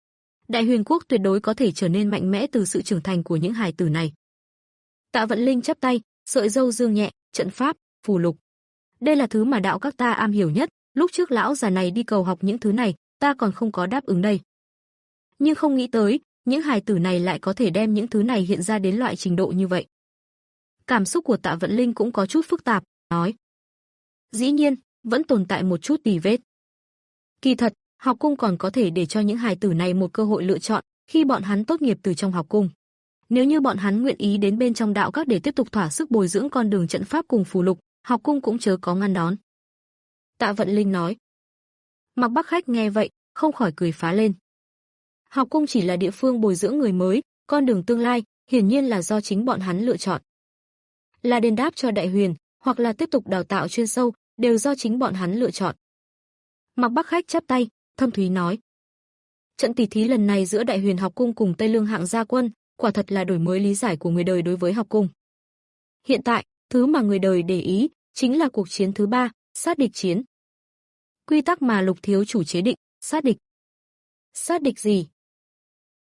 Đại Huyền quốc tuyệt đối có thể trở nên mạnh mẽ từ sự trưởng thành của những hài tử này. Tạ Vận Linh chắp tay, sợi râu dương nhẹ, trận pháp, phù lục. Đây là thứ mà đạo các ta am hiểu nhất, lúc trước lão già này đi cầu học những thứ này, ta còn không có đáp ứng đây. Nhưng không nghĩ tới, những hài tử này lại có thể đem những thứ này hiện ra đến loại trình độ như vậy. Cảm xúc của Tạ Vận Linh cũng có chút phức tạp, nói. Dĩ nhiên, vẫn tồn tại một chút tì vết. Kỳ thật, học cung còn có thể để cho những hài tử này một cơ hội lựa chọn khi bọn hắn tốt nghiệp từ trong học cung. Nếu như bọn hắn nguyện ý đến bên trong đạo các để tiếp tục thỏa sức bồi dưỡng con đường trận pháp cùng phù lục, học cung cũng chớ có ngăn đón. Tạ Vận Linh nói. Mạc Bắc Khách nghe vậy, không khỏi cười phá lên. Học cung chỉ là địa phương bồi dưỡng người mới, con đường tương lai, hiển nhiên là do chính bọn hắn lựa chọn. Là đền đáp cho Đại Huyền, hoặc là tiếp tục đào tạo chuyên sâu, đều do chính bọn hắn lựa chọn. Mạc Bắc Khách chắp tay, thâm thúy nói. Trận tỷ thí lần này giữa Đại Huyền học cung cùng Tây Lương Hạng Gia Quân, quả thật là đổi mới lý giải của người đời đối với học cung. Hiện tại, thứ mà người đời để ý chính là cuộc chiến thứ ba, sát địch chiến. Quy tắc mà Lục thiếu chủ chế định, sát địch. Sát địch gì?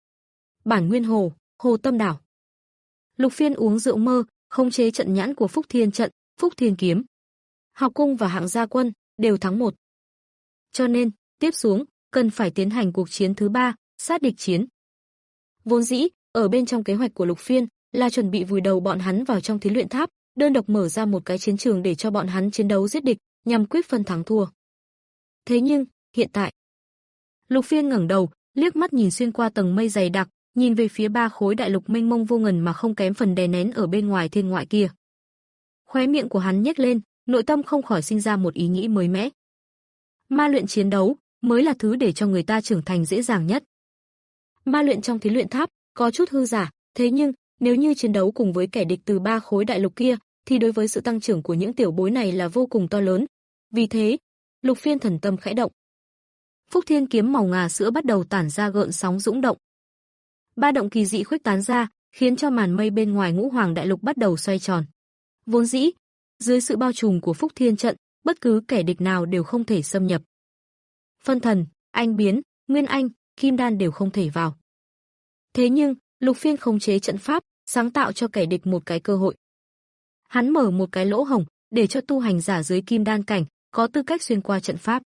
Bản nguyên hồ, Hồ Tâm Đảo. Lục Phiên uống rượu mơ, khống chế trận nhãn của Phúc Thiên trận, Phúc Thiên kiếm. Học cung và hạng gia quân đều thắng một. Cho nên, tiếp xuống, cần phải tiến hành cuộc chiến thứ ba, sát địch chiến. Vốn dĩ, ở bên trong kế hoạch của Lục Phiên là chuẩn bị vùi đầu bọn hắn vào trong thí luyện tháp, đơn độc mở ra một cái chiến trường để cho bọn hắn chiến đấu giết địch, nhằm quyết phân thắng thua. Thế nhưng, hiện tại, Lục Phiên ngẩng đầu, liếc mắt nhìn xuyên qua tầng mây dày đặc, nhìn về phía ba khối đại lục mênh mông vô ngần mà không kém phần đè nén ở bên ngoài thiên ngoại kia. Khóe miệng của hắn nhếch lên, nội tâm không khỏi sinh ra một ý nghĩ mới mẻ. Ma luyện chiến đấu mới là thứ để cho người ta trưởng thành dễ dàng nhất. Ma luyện trong thí luyện tháp có chút hư giả, thế nhưng nếu như chiến đấu cùng với kẻ địch từ ba khối đại lục kia, thì đối với sự tăng trưởng của những tiểu bối này là vô cùng to lớn. Vì thế, Lục Phiên thần tâm khẽ động. Phúc Thiên kiếm màu ngà sữa bắt đầu tản ra gợn sóng dũng động. Ba động kỳ dị khuếch tán ra, khiến cho màn mây bên ngoài Ngũ Hoàng đại lục bắt đầu xoay tròn. Vốn dĩ, dưới sự bao trùm của Phúc Thiên trận, bất cứ kẻ địch nào đều không thể xâm nhập. Phân thần, anh biến, nguyên anh, kim đan đều không thể vào. Thế nhưng, Lục Phiên khống chế trận pháp, sáng tạo cho kẻ địch một cái cơ hội. Hắn mở một cái lỗ hổng, để cho tu hành giả dưới kim đan cảnh có tư cách xuyên qua trận pháp.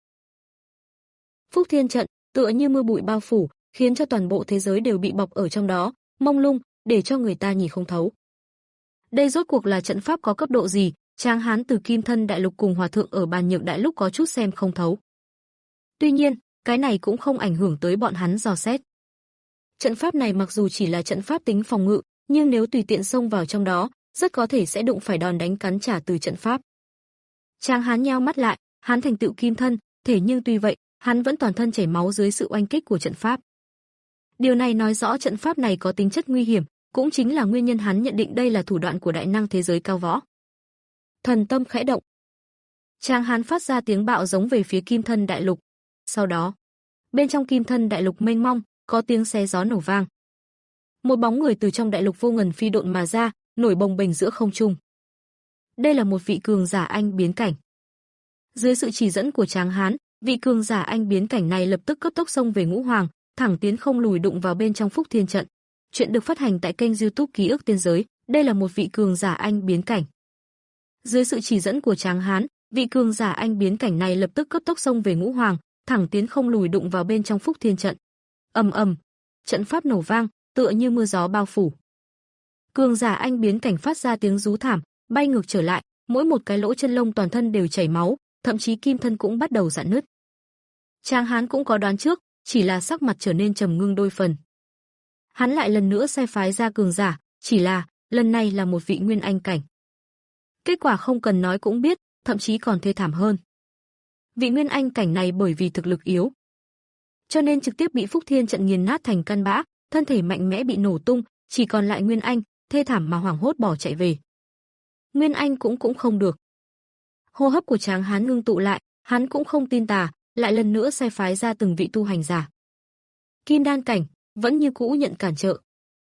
Phúc Thiên trận tựa như mưa bụi bao phủ, khiến cho toàn bộ thế giới đều bị bọc ở trong đó, mông lung, để cho người ta nhìn không thấu. Đây rốt cuộc là trận pháp có cấp độ gì? Tráng hán từ Kim Thân đại lục cùng hòa thượng ở Bàn Nhược đại lục có chút xem không thấu. Tuy nhiên, cái này cũng không ảnh hưởng tới bọn hắn dò xét. Trận pháp này mặc dù chỉ là trận pháp tính phòng ngự, nhưng nếu tùy tiện xông vào trong đó, rất có thể sẽ đụng phải đòn đánh cắn trả từ trận pháp. Tráng hán nheo mắt lại, hắn thành tựu kim thân, thế nhưng tuy vậy, hắn vẫn toàn thân chảy máu dưới sự oanh kích của trận pháp. Điều này nói rõ trận pháp này có tính chất nguy hiểm, cũng chính là nguyên nhân hắn nhận định đây là thủ đoạn của đại năng thế giới cao võ. Thần tâm khẽ động. Tráng hán phát ra tiếng bạo giống về phía Kim Thân đại lục. Sau đó, bên trong Kim Thân đại lục mênh mông, có tiếng xé gió nổ vang. Một bóng người từ trong đại lục vô ngần phi độn mà ra, nổi bồng bềnh giữa không trung. Đây là một vị cường giả anh biến cảnh. Dưới sự chỉ dẫn của Tráng hán, vị cường giả anh biến cảnh này lập tức cấp tốc xông về Ngũ Hoàng, thẳng tiến không lùi đụng vào bên trong Phúc Thiên trận. Chuyện được phát hành tại kênh YouTube Ký ức Tiên giới, đây là một vị cường giả anh biến cảnh. Dưới sự chỉ dẫn của Tráng hán, vị cường giả anh biến cảnh này lập tức cấp tốc xông về Ngũ Hoàng, thẳng tiến không lùi đụng vào bên trong Phúc Thiên trận. Ầm ầm, trận pháp nổ vang, tựa như mưa gió bao phủ. Cường giả anh biến cảnh phát ra tiếng rú thảm, bay ngược trở lại, mỗi một cái lỗ chân lông toàn thân đều chảy máu, thậm chí kim thân cũng bắt đầu rạn nứt. Tráng hán cũng có đoán trước, chỉ là sắc mặt trở nên trầm ngưng đôi phần. Hắn lại lần nữa sai phái ra cường giả, chỉ là lần này là một vị nguyên anh cảnh. Kết quả không cần nói cũng biết, thậm chí còn thê thảm hơn. Vị nguyên anh cảnh này bởi vì thực lực yếu, cho nên trực tiếp bị Phúc Thiên trận nghiền nát thành căn bã, thân thể mạnh mẽ bị nổ tung, chỉ còn lại nguyên anh, thê thảm mà hoảng hốt bỏ chạy về. Nguyên anh cũng cũng không được. Hô hấp của Tráng hán ngưng tụ lại, hắn cũng không tin tà, lại lần nữa sai phái ra từng vị tu hành giả. Kim đan cảnh vẫn như cũ nhận cản trở.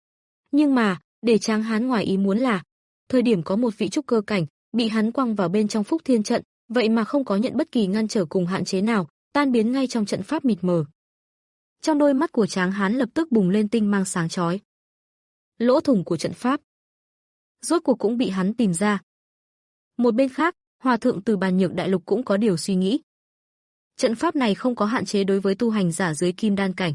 Nhưng mà, để Tráng hán ngoài ý muốn là, thời điểm có một vị trúc cơ cảnh bị hắn quăng vào bên trong Phúc Thiên trận, vậy mà không có nhận bất kỳ ngăn trở cùng hạn chế nào, tan biến ngay trong trận pháp mịt mờ. Trong đôi mắt của Tráng hán lập tức bùng lên tinh mang sáng chói. Lỗ thủng của trận pháp rốt cuộc cũng bị hắn tìm ra. Một bên khác, hòa thượng từ Bàn Nhược đại lục cũng có điều suy nghĩ. Trận pháp này không có hạn chế đối với tu hành giả dưới kim đan cảnh.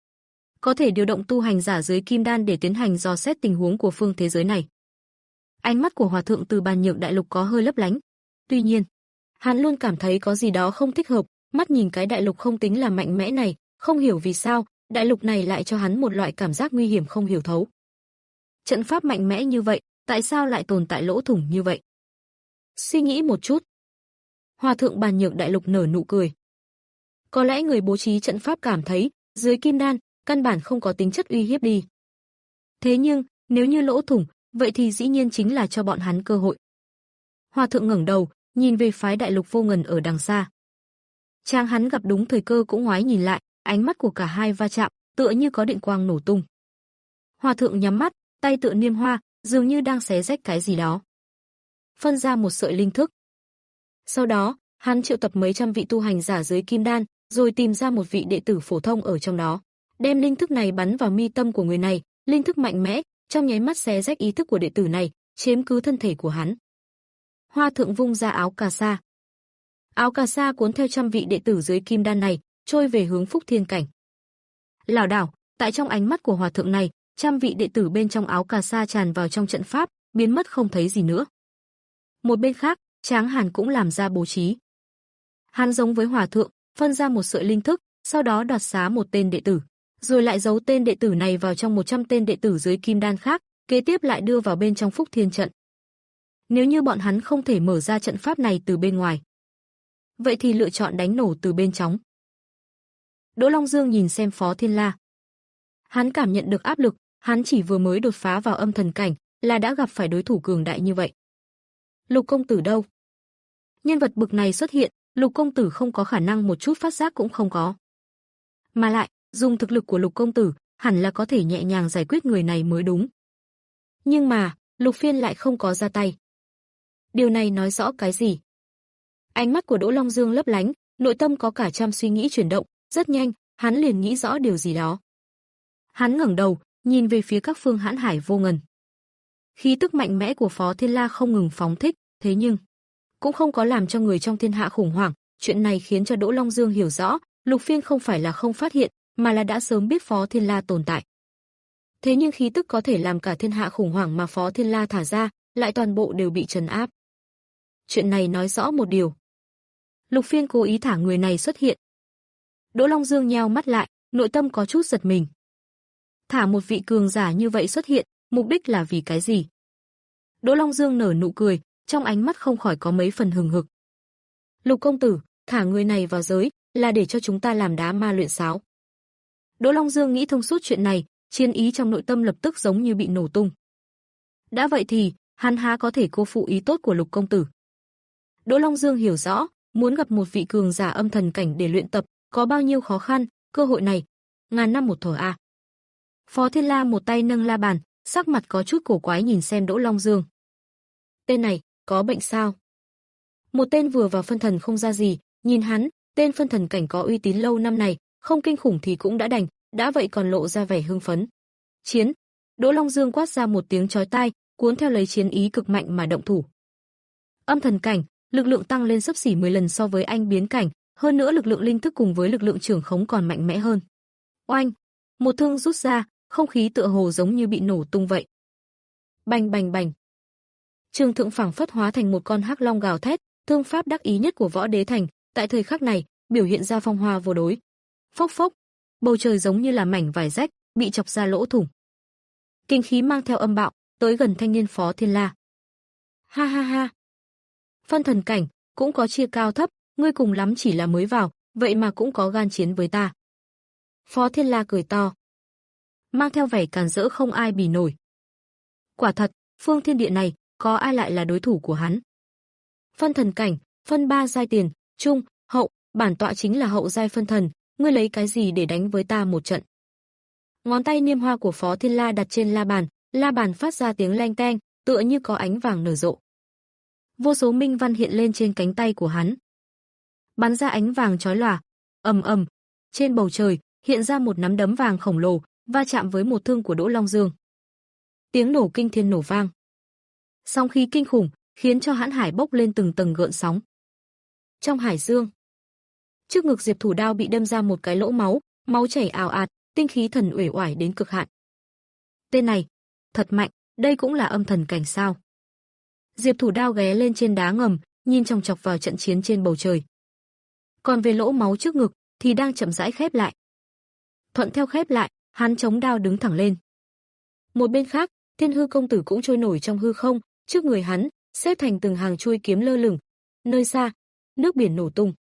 Có thể điều động tu hành giả dưới kim đan để tiến hành dò xét tình huống của phương thế giới này. Ánh mắt của hòa thượng từ Bàn Nhược đại lục có hơi lấp lánh. Tuy nhiên, hắn luôn cảm thấy có gì đó không thích hợp, mắt nhìn cái đại lục không tính là mạnh mẽ này, không hiểu vì sao, đại lục này lại cho hắn một loại cảm giác nguy hiểm không hiểu thấu. Trận pháp mạnh mẽ như vậy, tại sao lại tồn tại lỗ thủng như vậy? Suy nghĩ một chút, hòa thượng Bàn Nhược đại lục nở nụ cười. Có lẽ người bố trí trận pháp cảm thấy, dưới kim đan, căn bản không có tính chất uy hiếp đi. Thế nhưng, nếu như lỗ thủng, vậy thì dĩ nhiên chính là cho bọn hắn cơ hội. Hòa thượng ngẩng đầu, nhìn về phái đại lục vô ngần ở đằng xa. Tráng hắn gặp đúng thời cơ cũng ngoái nhìn lại, ánh mắt của cả hai va chạm, tựa như có điện quang nổ tung. Hòa thượng nhắm mắt, tay tựa niêm hoa, dường như đang xé rách cái gì đó. Phân ra một sợi linh thức. Sau đó, hắn triệu tập mấy trăm vị tu hành giả dưới kim đan, rồi tìm ra một vị đệ tử phổ thông ở trong đó. đem linh thức này bắn vào mi tâm của người này, linh thức mạnh mẽ, trong nháy mắt xé rách ý thức của đệ tử này, chiếm cứ thân thể của hắn. Hoa thượng vung ra áo cà sa. Áo cà sa cuốn theo trăm vị đệ tử dưới kim đan này, trôi về hướng Phúc Thiên cảnh. Lảo đảo, tại trong ánh mắt của hòa thượng này, trăm vị đệ tử bên trong áo cà sa tràn vào trong trận pháp, biến mất không thấy gì nữa. Một bên khác, Tráng Hàn cũng làm ra bố trí. Hắn giống với hòa thượng, phân ra một sợi linh thức, sau đó đoạt xá một tên đệ tử, rồi lại giấu tên đệ tử này vào trong một trăm tên đệ tử dưới kim đan khác, kế tiếp lại đưa vào bên trong Phúc Thiên trận. Nếu như bọn hắn không thể mở ra trận pháp này từ bên ngoài, vậy thì lựa chọn đánh nổ từ bên trong. Đỗ Long Dương nhìn xem Phó Thiên La. Hắn cảm nhận được áp lực, hắn chỉ vừa mới đột phá vào âm thần cảnh, là đã gặp phải đối thủ cường đại như vậy. Lục công tử đâu? Nhân vật bực này xuất hiện, Lục công tử không có khả năng một chút phát giác cũng không có. Mà lại, dùng thực lực của Lục công tử, hẳn là có thể nhẹ nhàng giải quyết người này mới đúng. Nhưng mà, Lục Phiên lại không có ra tay. Điều này nói rõ cái gì? Ánh mắt của Đỗ Long Dương lấp lánh, nội tâm có cả trăm suy nghĩ chuyển động, rất nhanh, hắn liền nghĩ rõ điều gì đó. Hắn ngẩng đầu, nhìn về phía các phương hãn hải vô ngần. Khí tức mạnh mẽ của Phó Thiên La không ngừng phóng thích, thế nhưng cũng không có làm cho người trong thiên hạ khủng hoảng. Chuyện này khiến cho Đỗ Long Dương hiểu rõ, Lục Phiên không phải là không phát hiện, mà là đã sớm biết Phó Thiên La tồn tại. Thế nhưng khí tức có thể làm cả thiên hạ khủng hoảng mà Phó Thiên La thả ra, lại toàn bộ đều bị trấn áp. Chuyện này nói rõ một điều. Lục Phiên cố ý thả người này xuất hiện. Đỗ Long Dương nheo mắt lại, nội tâm có chút giật mình. Thả một vị cường giả như vậy xuất hiện, mục đích là vì cái gì? Đỗ Long Dương nở nụ cười, trong ánh mắt không khỏi có mấy phần hừng hực. Lục công tử, thả người này vào giới, là để cho chúng ta làm đá ma luyện sáo. Đỗ Long Dương nghĩ thông suốt chuyện này, chiến ý trong nội tâm lập tức giống như bị nổ tung. Đã vậy thì, hắn há có thể cô phụ ý tốt của Lục công tử. Đỗ Long Dương hiểu rõ, muốn gặp một vị cường giả âm thần cảnh để luyện tập, có bao nhiêu khó khăn, cơ hội này, ngàn năm một thở a. À. Phó Thiên La một tay nâng la bàn, sắc mặt có chút cổ quái nhìn xem Đỗ Long Dương. Tên này, có bệnh sao? Một tên vừa vào phân thần không ra gì, nhìn hắn, tên phân thần cảnh có uy tín lâu năm này, không kinh khủng thì cũng đã đành, đã vậy còn lộ ra vẻ hưng phấn. Chiến! Đỗ Long Dương quát ra một tiếng chói tai, cuốn theo lấy chiến ý cực mạnh mà động thủ. Âm thần cảnh, lực lượng tăng lên xấp xỉ mười lần so với anh biến cảnh, hơn nữa lực lượng linh thức cùng với lực lượng trưởng khống còn mạnh mẽ hơn. Oanh! Một thương rút ra, không khí tựa hồ giống như bị nổ tung vậy. Bành bành bành. Trường thượng phảng phất hóa thành một con hắc long gào thét, thương pháp đắc ý nhất của Võ Đế Thành, tại thời khắc này, biểu hiện ra phong hoa vô đối. Phốc phốc, bầu trời giống như là mảnh vải rách, bị chọc ra lỗ thủng. Kinh khí mang theo âm bạo, tới gần thanh niên Phó Thiên La. Ha ha ha. Phân thần cảnh, cũng có chia cao thấp, ngươi cùng lắm chỉ là mới vào, vậy mà cũng có gan chiến với ta. Phó Thiên La cười to, mang theo vẻ càn rỡ không ai bì nổi. Quả thật, phương thiên địa này, có ai lại là đối thủ của hắn. Phân thần cảnh, phân ba giai tiền, trung, hậu, bản tọa chính là hậu giai phân thần, ngươi lấy cái gì để đánh với ta một trận. Ngón tay niêm hoa của Phó Thiên La đặt trên la bàn, la bàn phát ra tiếng leng keng, tựa như có ánh vàng nở rộ. Vô số minh văn hiện lên trên cánh tay của hắn, bắn ra ánh vàng chói lòa. Ầm ầm, trên bầu trời hiện ra một nắm đấm vàng khổng lồ, va chạm với một thương của Đỗ Long Dương. Tiếng nổ kinh thiên nổ vang. Sóng khí kinh khủng, khiến cho hãn hải bốc lên từng tầng gợn sóng. Trong hải dương, trước ngực Diệp Thủ Đao bị đâm ra một cái lỗ máu, máu chảy ào ạt, tinh khí thần uể oải đến cực hạn. Tên này, thật mạnh, đây cũng là âm thần cảnh sao? Diệp Thủ Đao ghé lên trên đá ngầm, nhìn chòng chọc vào trận chiến trên bầu trời. Còn về lỗ máu trước ngực thì đang chậm rãi khép lại. Thuận theo khép lại, hắn chống đao đứng thẳng lên. Một bên khác, Thiên Hư công tử cũng trôi nổi trong hư không, trước người hắn, xếp thành từng hàng chuôi kiếm lơ lửng. Nơi xa, nước biển nổ tung.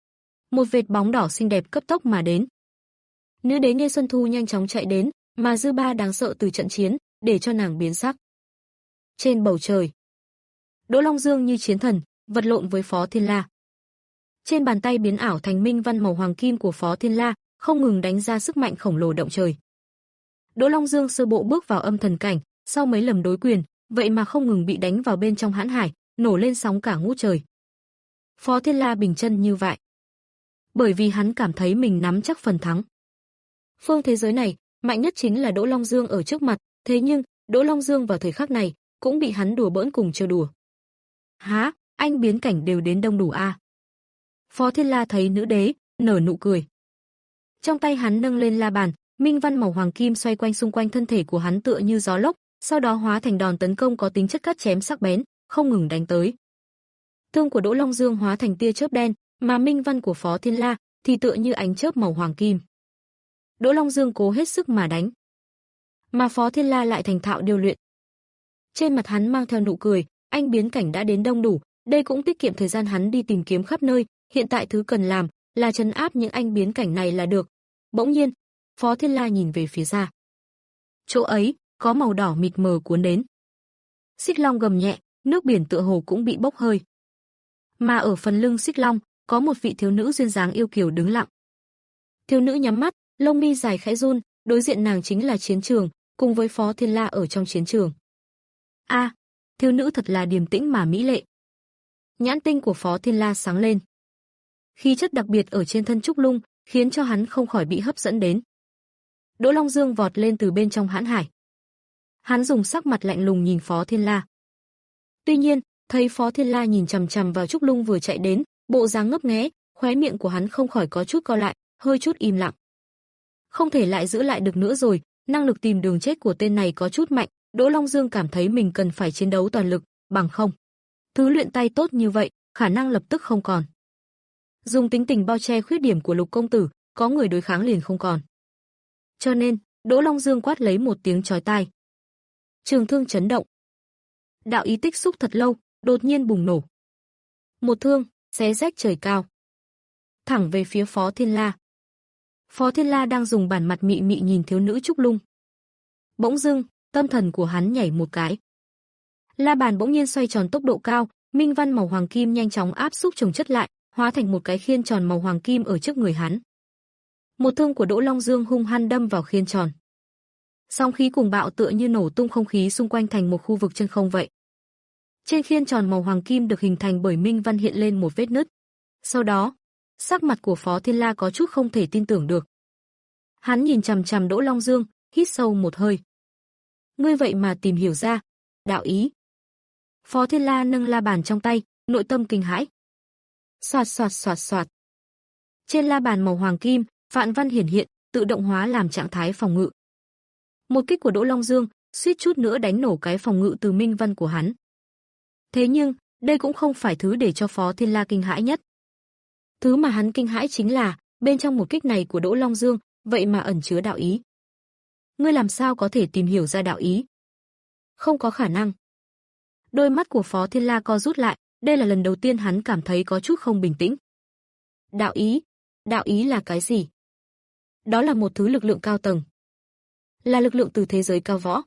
Một vệt bóng đỏ xinh đẹp cấp tốc mà đến. Nữ đế Nghê Xuân Thu nhanh chóng chạy đến, mà dư ba đáng sợ từ trận chiến, để cho nàng biến sắc. Trên bầu trời, Đỗ Long Dương như chiến thần, vật lộn với Phó Thiên La. Trên bàn tay biến ảo thành minh văn màu hoàng kim của Phó Thiên La, không ngừng đánh ra sức mạnh khổng lồ động trời. Đỗ Long Dương sơ bộ bước vào âm thần cảnh, sau mấy lần đối quyền, vậy mà không ngừng bị đánh vào bên trong hãn hải, nổ lên sóng cả ngút trời. Phó Thiên La bình chân như vậy, bởi vì hắn cảm thấy mình nắm chắc phần thắng. Phương thế giới này, mạnh nhất chính là Đỗ Long Dương ở trước mặt, thế nhưng, Đỗ Long Dương vào thời khắc này cũng bị hắn đùa bỡn cùng trêu đùa. "Hả, anh biến cảnh đều đến đông đủ a?" À? Phó Thiên La thấy nữ đế, nở nụ cười. Trong tay hắn nâng lên la bàn, minh văn màu hoàng kim xoay quanh xung quanh thân thể của hắn tựa như gió lốc, sau đó hóa thành đòn tấn công có tính chất cắt chém sắc bén, không ngừng đánh tới. Thương của Đỗ Long Dương hóa thành tia chớp đen, mà minh văn của Phó Thiên La thì tựa như ánh chớp màu hoàng kim. Đỗ Long Dương cố hết sức mà đánh, mà Phó Thiên La lại thành thạo điêu luyện. Trên mặt hắn mang theo nụ cười, anh biến cảnh đã đến đông đủ, đây cũng tiết kiệm thời gian hắn đi tìm kiếm khắp nơi, hiện tại thứ cần làm là trấn áp những anh biến cảnh này là được. Bỗng nhiên, Phó Thiên La nhìn về phía xa. Chỗ ấy có màu đỏ mịt mờ cuốn đến. Xích Long gầm nhẹ, nước biển tựa hồ cũng bị bốc hơi. Mà ở phần lưng Xích Long, có một vị thiếu nữ duyên dáng yêu kiều đứng lặng. Thiếu nữ nhắm mắt, lông mi dài khẽ run, đối diện nàng chính là chiến trường, cùng với Phó Thiên La ở trong chiến trường. A, à, thiếu nữ thật là điềm tĩnh mà mỹ lệ. Nhãn tinh của Phó Thiên La sáng lên. Khí chất đặc biệt ở trên thân Trúc Lung, khiến cho hắn không khỏi bị hấp dẫn đến. Đỗ Long Dương vọt lên từ bên trong hãn hải. Hắn dùng sắc mặt lạnh lùng nhìn Phó Thiên La. Tuy nhiên, thấy Phó Thiên La nhìn chằm chằm vào Trúc Lung vừa chạy đến, bộ dáng ngấp nghé, khóe miệng của hắn không khỏi có chút co lại, hơi chút im lặng. Không thể lại giữ lại được nữa rồi, năng lực tìm đường chết của tên này có chút mạnh, Đỗ Long Dương cảm thấy mình cần phải chiến đấu toàn lực, bằng không, thứ luyện tay tốt như vậy, khả năng lập tức không còn. Dùng tính tình bao che khuyết điểm của Lục công tử, có người đối kháng liền không còn. Cho nên, Đỗ Long Dương quát lấy một tiếng chói tai. Trường thương chấn động. Đạo ý tích xúc thật lâu, đột nhiên bùng nổ. Một thương, xé rách trời cao. Thẳng về phía Phó Thiên La. Phó Thiên La đang dùng bản mặt mị mị nhìn thiếu nữ Trúc Lung. Bỗng dưng, tâm thần của hắn nhảy một cái. La bàn bỗng nhiên xoay tròn tốc độ cao, minh văn màu hoàng kim nhanh chóng áp xúc chồng chất lại, hóa thành một cái khiên tròn màu hoàng kim ở trước người hắn. Một thương của Đỗ Long Dương hung hăng đâm vào khiên tròn. Sóng khí cùng bạo tựa như nổ tung không khí xung quanh thành một khu vực chân không vậy. Trên khiên tròn màu hoàng kim được hình thành bởi minh văn hiện lên một vết nứt. Sau đó, sắc mặt của Phó Thiên La có chút không thể tin tưởng được. Hắn nhìn chằm chằm Đỗ Long Dương, hít sâu một hơi. Ngươi vậy mà tìm hiểu ra đạo ý. Phó Thiên La nâng la bàn trong tay, nội tâm kinh hãi. Soạt soạt soạt soạt. Trên la bàn màu hoàng kim, phạn văn hiển hiện, tự động hóa làm trạng thái phòng ngự. Một kích của Đỗ Long Dương, suýt chút nữa đánh nổ cái phòng ngự từ minh văn của hắn. Thế nhưng, đây cũng không phải thứ để cho Phó Thiên La kinh hãi nhất. Thứ mà hắn kinh hãi chính là, bên trong một kích này của Đỗ Long Dương, vậy mà ẩn chứa đạo ý. Ngươi làm sao có thể tìm hiểu ra đạo ý? Không có khả năng. Đôi mắt của Phó Thiên La co rút lại, đây là lần đầu tiên hắn cảm thấy có chút không bình tĩnh. Đạo ý? Đạo ý là cái gì? Đó là một thứ lực lượng cao tầng. Là lực lượng từ thế giới cao võ.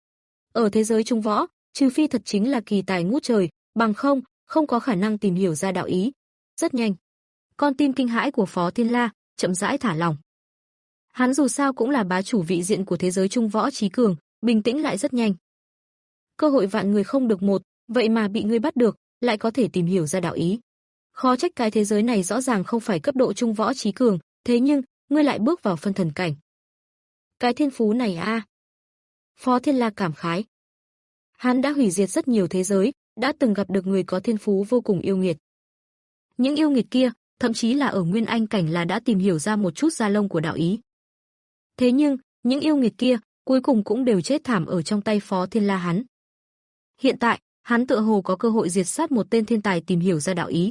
Ở thế giới trung võ, trừ phi thật chính là kỳ tài ngút trời, bằng không, không có khả năng tìm hiểu ra đạo ý. Rất nhanh. Con tim kinh hãi của Phó Thiên La chậm rãi thả lỏng. Hắn dù sao cũng là bá chủ vị diện của thế giới trung võ trí cường, bình tĩnh lại rất nhanh. Cơ hội vạn người không được một, vậy mà bị ngươi bắt được, lại có thể tìm hiểu ra đạo ý. Khó trách cái thế giới này rõ ràng không phải cấp độ trung võ trí cường, thế nhưng, ngươi lại bước vào phân thần cảnh. Cái thiên phú này a. À. Phó Thiên La cảm khái. Hắn đã hủy diệt rất nhiều thế giới, đã từng gặp được người có thiên phú vô cùng yêu nghiệt. Những yêu nghiệt kia, thậm chí là ở Nguyên Anh cảnh là đã tìm hiểu ra một chút da lông của đạo ý. Thế nhưng, những yêu nghiệt kia, cuối cùng cũng đều chết thảm ở trong tay Phó Thiên La hắn. Hiện tại, hắn tựa hồ có cơ hội diệt sát một tên thiên tài tìm hiểu ra đạo ý.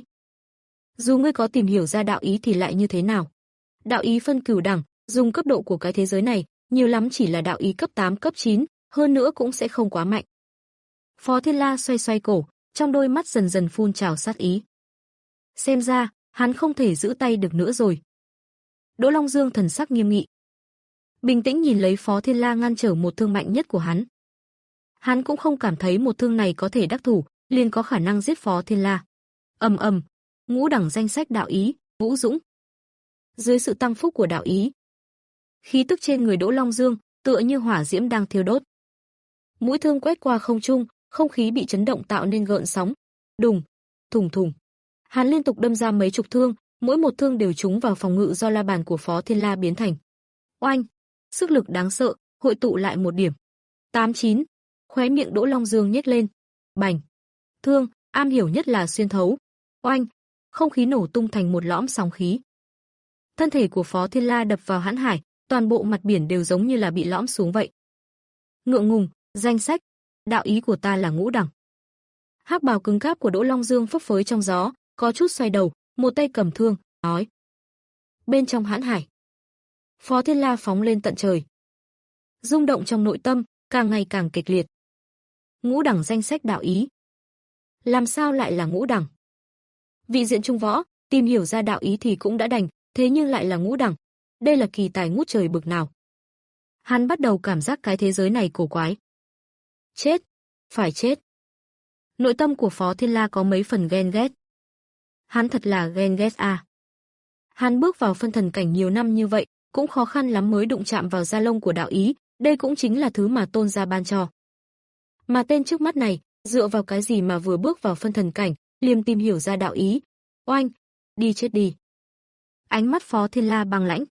Dù ngươi có tìm hiểu ra đạo ý thì lại như thế nào? Đạo ý phân cửu đẳng, dùng cấp độ của cái thế giới này, nhiều lắm chỉ là đạo ý cấp tám cấp chín, hơn nữa cũng sẽ không quá mạnh. Phó Thiên La xoay xoay cổ, trong đôi mắt dần dần phun trào sát ý. Xem ra, hắn không thể giữ tay được nữa rồi. Đỗ Long Dương thần sắc nghiêm nghị. Bình tĩnh nhìn lấy Phó Thiên La ngăn trở một thương mạnh nhất của hắn. Hắn cũng không cảm thấy một thương này có thể đắc thủ, liền có khả năng giết Phó Thiên La. Ầm ầm, ngũ đẳng danh sách đạo ý, Vũ Dũng. Dưới sự tăng phúc của đạo ý, khí tức trên người Đỗ Long Dương tựa như hỏa diễm đang thiêu đốt. Mũi thương quét qua không trung, không khí bị chấn động tạo nên gợn sóng. Đùng, thùng thùng. Hắn liên tục đâm ra mấy chục thương, mỗi một thương đều trúng vào phòng ngự do la bàn của Phó Thiên La biến thành. Oanh, sức lực đáng sợ, hội tụ lại một điểm. tám chín. Khóe miệng Đỗ Long Dương nhếch lên. Bành. Thương, am hiểu nhất là xuyên thấu. Oanh, không khí nổ tung thành một lõm sóng khí. Thân thể của Phó Thiên La đập vào hãn hải, toàn bộ mặt biển đều giống như là bị lõm xuống vậy. Ngượng ngùng, danh sách, đạo ý của ta là ngũ đẳng. Hắc bào cứng cáp của Đỗ Long Dương phấp phới trong gió, có chút xoay đầu, một tay cầm thương, nói. Bên trong hãn hải, Phó Thiên La phóng lên tận trời. Rung động trong nội tâm, càng ngày càng kịch liệt. Ngũ đẳng danh sách đạo ý. Làm sao lại là ngũ đẳng? Vị diện trung võ, tìm hiểu ra đạo ý thì cũng đã đành, thế nhưng lại là ngũ đẳng. Đây là kỳ tài ngút trời bực nào. Hắn bắt đầu cảm giác cái thế giới này cổ quái. Chết, phải chết. Nội tâm của Phó Thiên La có mấy phần ghen ghét. Hắn thật là ghen ghét à. Hắn bước vào phân thần cảnh nhiều năm như vậy, cũng khó khăn lắm mới đụng chạm vào da lông của đạo ý, đây cũng chính là thứ mà tôn gia ban cho. Mà tên trước mắt này, dựa vào cái gì mà vừa bước vào phân thần cảnh, liền tìm hiểu ra đạo ý. Oanh, đi chết đi. Ánh mắt Phó Thiên La băng lãnh.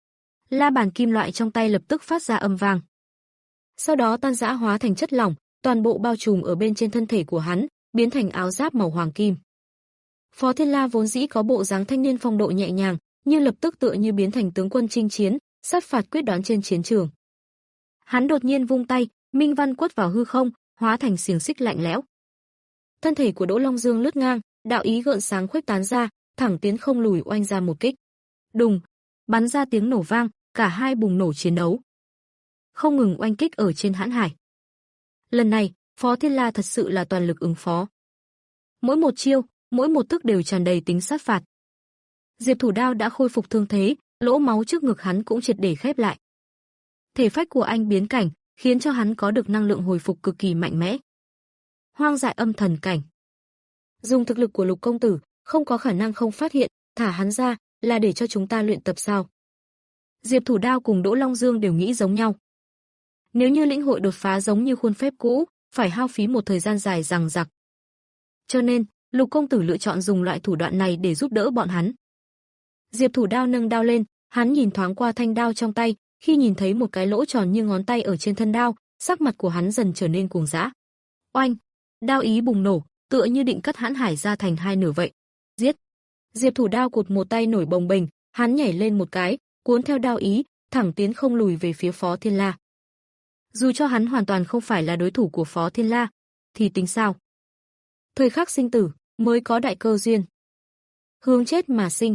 La bàn kim loại trong tay lập tức phát ra âm vang. Sau đó tan rã hóa thành chất lỏng, toàn bộ bao trùm ở bên trên thân thể của hắn, biến thành áo giáp màu hoàng kim. Phó Thiên La vốn dĩ có bộ dáng thanh niên phong độ nhẹ nhàng, nhưng lập tức tựa như biến thành tướng quân chinh chiến, sát phạt quyết đoán trên chiến trường. Hắn đột nhiên vung tay, minh văn quất vào hư không, hóa thành xiềng xích lạnh lẽo. Thân thể của Đỗ Long Dương lướt ngang, đạo ý gợn sáng khuếch tán ra, thẳng tiến không lùi oanh ra một kích. Đùng, bắn ra tiếng nổ vang, cả hai bùng nổ chiến đấu. Không ngừng oanh kích ở trên hãn hải. Lần này, Phó Thiên La thật sự là toàn lực ứng phó. Mỗi một chiêu, mỗi một thức đều tràn đầy tính sát phạt. Diệp Thủ Đao đã khôi phục thương thế, lỗ máu trước ngực hắn cũng triệt để khép lại. Thể phách của anh biến cảnh, khiến cho hắn có được năng lượng hồi phục cực kỳ mạnh mẽ. Hoang dại âm thần cảnh. Dùng thực lực của Lục công tử, không có khả năng không phát hiện, thả hắn ra, là để cho chúng ta luyện tập sao? Diệp Thủ Đao cùng Đỗ Long Dương đều nghĩ giống nhau. Nếu như lĩnh hội đột phá giống như khuôn phép cũ, phải hao phí một thời gian dài dằng dặc. Cho nên, Lục công tử lựa chọn dùng loại thủ đoạn này để giúp đỡ bọn hắn. Diệp Thủ Đao nâng đao lên, hắn nhìn thoáng qua thanh đao trong tay, khi nhìn thấy một cái lỗ tròn như ngón tay ở trên thân đao, sắc mặt của hắn dần trở nên cuồng dã. Oanh, đao ý bùng nổ, tựa như định cắt hãn hải ra thành hai nửa vậy. Giết! Diệp Thủ Đao cụt một tay nổi bồng bềnh, hắn nhảy lên một cái, cuốn theo đao ý, thẳng tiến không lùi về phía Phó Thiên La. Dù cho hắn hoàn toàn không phải là đối thủ của Phó Thiên La, thì tính sao? Thời khắc sinh tử, mới có đại cơ duyên. Hướng chết mà sinh.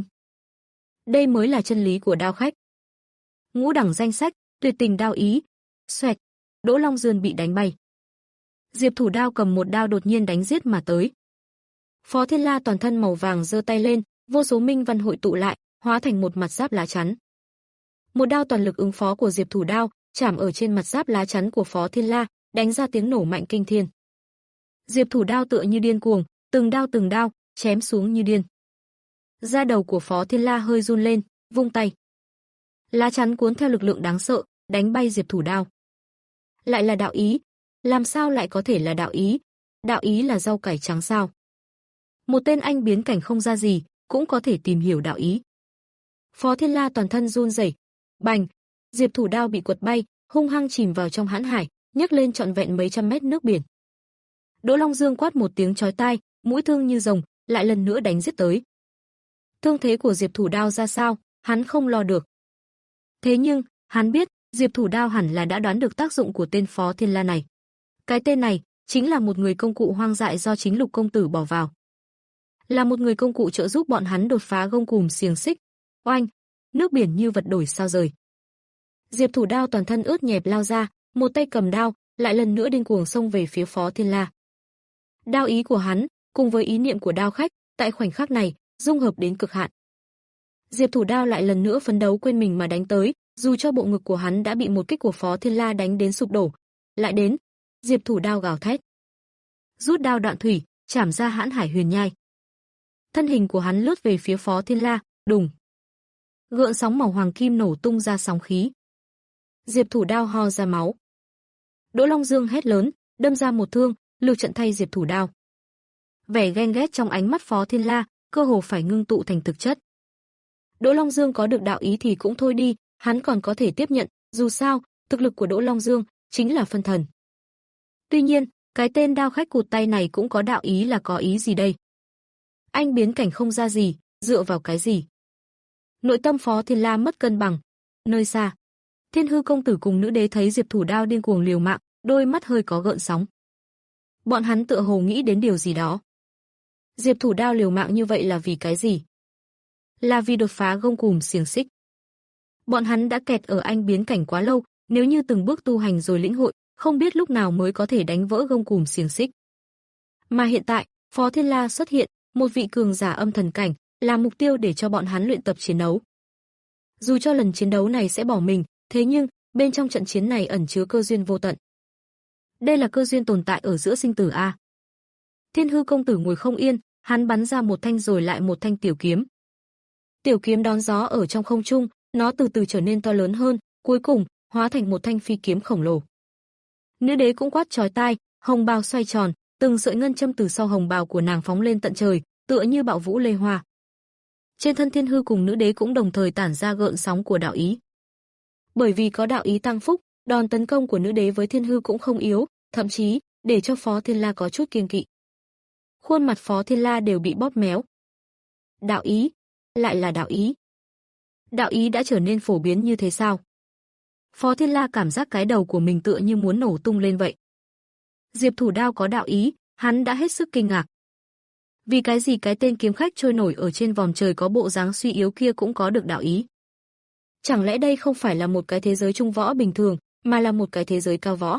Đây mới là chân lý của đao khách. Ngũ đẳng danh sách, tuyệt tình đao ý. Xoẹt, Đỗ Long Dương bị đánh bay. Diệp Thủ Đao cầm một đao đột nhiên đánh giết mà tới. Phó Thiên La toàn thân màu vàng giơ tay lên, vô số minh văn hội tụ lại, hóa thành một mặt giáp lá chắn. Một đao toàn lực ứng phó của Diệp Thủ Đao, chạm ở trên mặt giáp lá chắn của Phó Thiên La, đánh ra tiếng nổ mạnh kinh thiên. Diệp Thủ Đao tựa như điên cuồng, từng đao từng đao, chém xuống như điên. Da đầu của Phó Thiên La hơi run lên, vung tay. Lá chắn cuốn theo lực lượng đáng sợ, đánh bay Diệp Thủ Đao. Lại là đạo ý, làm sao lại có thể là đạo ý? Đạo ý là rau cải trắng sao? Một tên anh biến cảnh không ra gì, cũng có thể tìm hiểu đạo ý. Phó Thiên La toàn thân run rẩy, bành, Diệp Thủ Đao bị quật bay, hung hăng chìm vào trong hãn hải, nhấc lên trọn vẹn mấy trăm mét nước biển. Đỗ Long Dương quát một tiếng chói tai, mũi thương như rồng, lại lần nữa đánh giết tới. Thương thế của Diệp Thủ Đao ra sao, hắn không lo được. Thế nhưng, hắn biết, Diệp Thủ Đao hẳn là đã đoán được tác dụng của tên Phó Thiên La này. Cái tên này, chính là một người công cụ hoang dại do chính Lục công tử bỏ vào. Là một người công cụ trợ giúp bọn hắn đột phá gông cùm xiềng xích. Oanh, nước biển như vật đổi sao rời. Diệp Thủ Đao toàn thân ướt nhẹp lao ra, một tay cầm đao, lại lần nữa điên cuồng xông về phía Phó Thiên La. Đao ý của hắn, cùng với ý niệm của đao khách, tại khoảnh khắc này, dung hợp đến cực hạn. Diệp Thủ Đao lại lần nữa phấn đấu quên mình mà đánh tới, dù cho bộ ngực của hắn đã bị một kích của Phó Thiên La đánh đến sụp đổ. Lại đến, Diệp Thủ Đao gào thét. Rút đao đoạn thủy, chảm ra hãn hải huyền nhai. Thân hình của hắn lướt về phía Phó Thiên La, đùng. Gợn sóng màu hoàng kim nổ tung ra sóng khí. Diệp Thủ Đao ho ra máu. Đỗ Long Dương hét lớn, đâm ra một thương, lược trận thay Diệp Thủ Đao. Vẻ ghen ghét trong ánh mắt Phó Thiên La, cơ hồ phải ngưng tụ thành thực chất. Đỗ Long Dương có được đạo ý thì cũng thôi đi, hắn còn có thể tiếp nhận, Dù sao, thực lực của Đỗ Long Dương chính là phân thần. Tuy nhiên, cái tên đao khách cụt tay này cũng có đạo ý là có ý gì đây? Anh biến cảnh không ra gì, dựa vào cái gì? Nội tâm Phó Thiên La mất cân bằng. Nơi xa, Thiên Hư công tử cùng nữ đế thấy Diệp Thủ Đao điên cuồng liều mạng, đôi mắt hơi có gợn sóng. Bọn hắn tựa hồ nghĩ đến điều gì đó. Diệp Thủ Đao liều mạng như vậy là vì cái gì? Là vì đột phá gông cùm xiềng xích. Bọn hắn đã kẹt ở anh biến cảnh quá lâu, nếu như từng bước tu hành rồi lĩnh hội, không biết lúc nào mới có thể đánh vỡ gông cùm xiềng xích. Mà hiện tại, Phó Thiên La xuất hiện, một vị cường giả âm thần cảnh, là mục tiêu để cho bọn hắn luyện tập chiến đấu. Dù cho lần chiến đấu này sẽ bỏ mình, thế nhưng, bên trong trận chiến này ẩn chứa cơ duyên vô tận. Đây là cơ duyên tồn tại ở giữa sinh tử a. Thiên Hư công tử ngồi không yên, hắn bắn ra một thanh rồi lại một thanh tiểu kiếm. Tiểu kiếm đón gió ở trong không trung, nó từ từ trở nên to lớn hơn, cuối cùng hóa thành một thanh phi kiếm khổng lồ. Nữ đế cũng quát chói tai, hồng bào xoay tròn, từng sợi ngân châm từ sau hồng bào của nàng phóng lên tận trời, tựa như bạo vũ lê hoa. Trên thân Thiên Hư cùng nữ đế cũng đồng thời tản ra gợn sóng của đạo ý. Bởi vì có đạo ý tăng phúc, đòn tấn công của nữ đế với Thiên Hư cũng không yếu, thậm chí để cho Phó Thiên La có chút kiêng kỵ. Khuôn mặt Phó Thiên La đều bị bóp méo. Đạo ý, lại là đạo ý. Đạo ý đã trở nên phổ biến như thế sao? Phó Thiên La cảm giác cái đầu của mình tựa như muốn nổ tung lên vậy. Diệp Thủ Đao có đạo ý, hắn đã hết sức kinh ngạc. Vì cái gì cái tên kiếm khách trôi nổi ở trên vòm trời có bộ dáng suy yếu kia cũng có được đạo ý? Chẳng lẽ đây không phải là một cái thế giới trung võ bình thường, mà là một cái thế giới cao võ?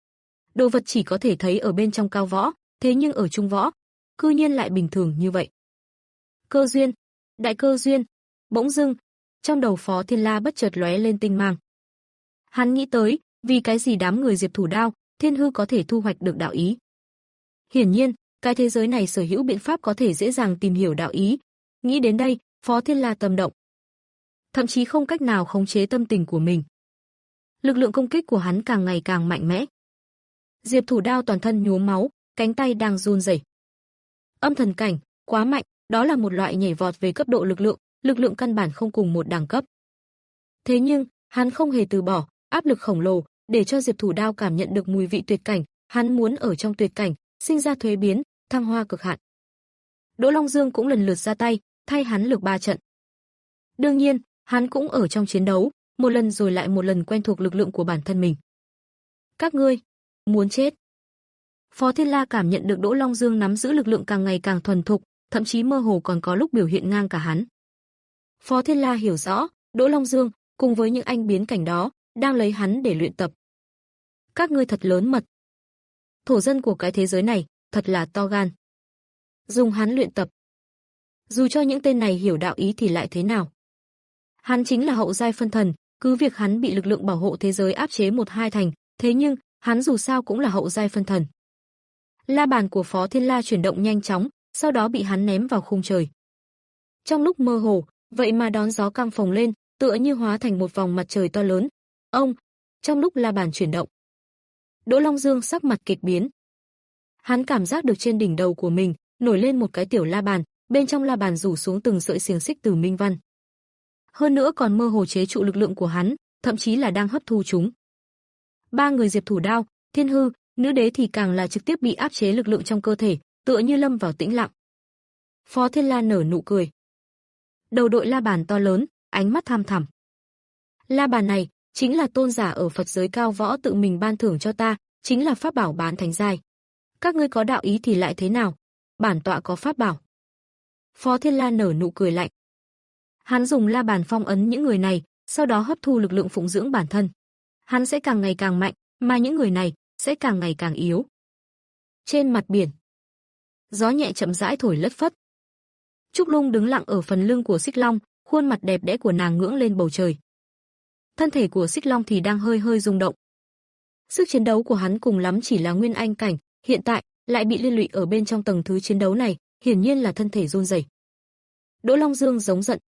Đồ vật chỉ có thể thấy ở bên trong cao võ, thế nhưng ở trung võ, cư nhiên lại bình thường như vậy. Cơ duyên, đại cơ duyên. Bỗng dưng, trong đầu Phó Thiên La bất chợt lóe lên tinh mang. Hắn nghĩ tới, vì cái gì đám người Diệp Thủ Đao, Thiên Hư có thể thu hoạch được đạo ý. Hiển nhiên, cái thế giới này sở hữu biện pháp có thể dễ dàng tìm hiểu đạo ý. Nghĩ đến đây, Phó Thiên La tâm động. Thậm chí không cách nào khống chế tâm tình của mình. Lực lượng công kích của hắn càng ngày càng mạnh mẽ. Diệp Thủ Đao toàn thân nhuốm máu, cánh tay đang run rẩy. Âm thần cảnh, quá mạnh, đó là một loại nhảy vọt về cấp độ lực lượng, lực lượng căn bản không cùng một đẳng cấp. Thế nhưng, hắn không hề từ bỏ, áp lực khổng lồ, để cho Diệp Thủ Đao cảm nhận được mùi vị tuyệt cảnh, hắn muốn ở trong tuyệt cảnh, sinh ra thuế biến, thăng hoa cực hạn. Đỗ Long Dương cũng lần lượt ra tay, thay hắn lược ba trận. Đương nhiên, hắn cũng ở trong chiến đấu, một lần rồi lại một lần quen thuộc lực lượng của bản thân mình. Các ngươi, muốn chết. Phó Thiên La cảm nhận được Đỗ Long Dương nắm giữ lực lượng càng ngày càng thuần thục, thậm chí mơ hồ còn có lúc biểu hiện ngang cả hắn. Phó Thiên La hiểu rõ, Đỗ Long Dương, cùng với những anh biến cảnh đó, đang lấy hắn để luyện tập. Các ngươi thật lớn mật. Thổ dân của cái thế giới này, thật là to gan. Dùng hắn luyện tập. Dù cho những tên này hiểu đạo ý thì lại thế nào? Hắn chính là hậu giai phân thần, cứ việc hắn bị lực lượng bảo hộ thế giới áp chế một hai thành, thế nhưng, hắn dù sao cũng là hậu giai phân thần. La bàn của Phó Thiên La chuyển động nhanh chóng, sau đó bị hắn ném vào khung trời. Trong lúc mơ hồ, vậy mà đón gió căng phồng lên, tựa như hóa thành một vòng mặt trời to lớn. Ông, trong lúc la bàn chuyển động, Đỗ Long Dương sắc mặt kịch biến. Hắn cảm giác được trên đỉnh đầu của mình nổi lên một cái tiểu la bàn, bên trong la bàn rủ xuống từng sợi xiềng xích từ minh văn. Hơn nữa còn mơ hồ chế trụ lực lượng của hắn, thậm chí là đang hấp thu chúng. Ba người Diệp Thủ Đao, Thiên Hư, nữ đế thì càng là trực tiếp bị áp chế lực lượng trong cơ thể, tựa như lâm vào tĩnh lặng. Phó Thiên La nở nụ cười. Đầu đội la bàn to lớn, ánh mắt tham thẳm. La bàn này chính là tôn giả ở Phật giới cao võ tự mình ban thưởng cho ta, chính là pháp bảo bán thánh giai. Các ngươi có đạo ý thì lại thế nào? Bản tọa có pháp bảo. Phó Thiên La nở nụ cười lạnh. Hắn dùng la bàn phong ấn những người này, sau đó hấp thu lực lượng phụng dưỡng bản thân. Hắn sẽ càng ngày càng mạnh, mà những người này sẽ càng ngày càng yếu. Trên mặt biển, gió nhẹ chậm rãi thổi lất phất. Trúc Lung đứng lặng ở phần lưng của Xích Long, khuôn mặt đẹp đẽ của nàng ngưỡng lên bầu trời. Thân thể của Xích Long thì đang hơi hơi rung động. Sức chiến đấu của hắn cùng lắm chỉ là nguyên anh cảnh, hiện tại lại bị liên lụy ở bên trong tầng thứ chiến đấu này, hiển nhiên là thân thể run rẩy. Đỗ Long Dương giống giận.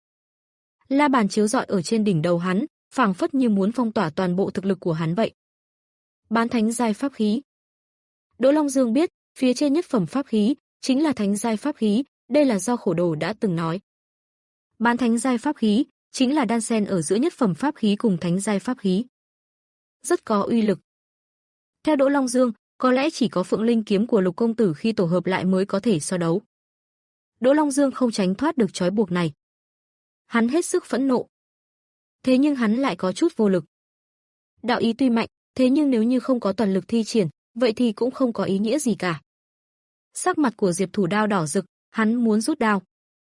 La bàn chiếu rọi ở trên đỉnh đầu hắn, phảng phất như muốn phong tỏa toàn bộ thực lực của hắn vậy. Bán thánh giai pháp khí. Đỗ Long Dương biết, phía trên nhất phẩm pháp khí chính là thánh giai pháp khí, đây là do Khổ Đồ đã từng nói. Bán thánh giai pháp khí chính là đan xen ở giữa nhất phẩm pháp khí cùng thánh giai pháp khí. rất có uy lực. Theo Đỗ Long Dương, có lẽ chỉ có Phượng Linh kiếm của Lục công tử khi tổ hợp lại mới có thể so đấu. Đỗ Long Dương không tránh thoát được trói buộc này. Hắn hết sức phẫn nộ. Thế nhưng hắn lại có chút vô lực. Đạo ý tuy mạnh, thế nhưng nếu như không có toàn lực thi triển, vậy thì cũng không có ý nghĩa gì cả. Sắc mặt của Diệp Thủ Đao đỏ rực, hắn muốn rút đao.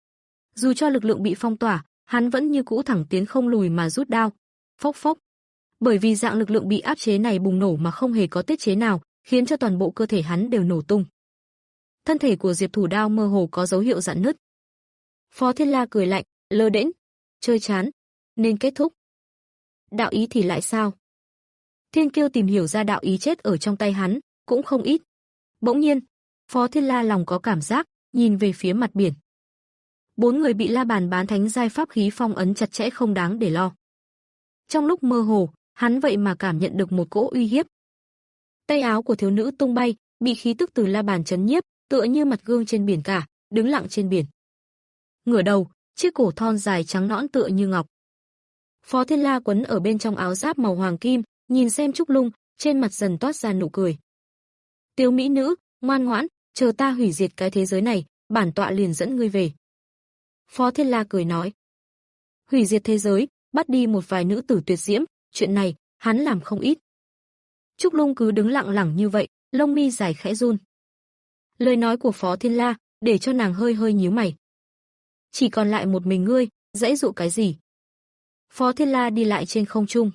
Dù cho lực lượng bị phong tỏa, hắn vẫn như cũ thẳng tiến không lùi mà rút đao. Phốc phốc. Bởi vì dạng lực lượng bị áp chế này bùng nổ mà không hề có tiết chế nào, khiến cho toàn bộ cơ thể hắn đều nổ tung. Thân thể của Diệp Thủ Đao mơ hồ có dấu hiệu rạn nứt. Phó Thiên La cười lạnh, lơ đễnh, chơi chán, nên kết thúc. Đạo ý thì lại sao? Thiên Kiêu tìm hiểu ra đạo ý chết ở trong tay hắn, cũng không ít. Bỗng nhiên, Phó Thiên La lòng có cảm giác, nhìn về phía mặt biển. Bốn người bị La Bàn bán thánh giai pháp khí phong ấn chặt chẽ không đáng để lo. Trong lúc mơ hồ, hắn vậy mà cảm nhận được một cỗ uy hiếp. Tay áo của thiếu nữ tung bay, bị khí tức từ La Bàn chấn nhiếp, tựa như mặt gương trên biển cả, đứng lặng trên biển. Ngửa đầu, chiếc cổ thon dài trắng nõn tựa như ngọc. Phó Thiên La quấn ở bên trong áo giáp màu hoàng kim, nhìn xem Trúc Lung, trên mặt dần toát ra nụ cười. Tiểu mỹ nữ, ngoan ngoãn, chờ ta hủy diệt cái thế giới này, bản tọa liền dẫn ngươi về. Phó Thiên La cười nói. Hủy diệt thế giới, bắt đi một vài nữ tử tuyệt diễm, chuyện này, hắn làm không ít. Trúc Lung cứ đứng lặng lẳng như vậy, lông mi dài khẽ run. Lời nói của Phó Thiên La, để cho nàng hơi hơi nhíu mày. Chỉ còn lại một mình ngươi, dãy dụ cái gì? Phó Thiên La đi lại trên không trung.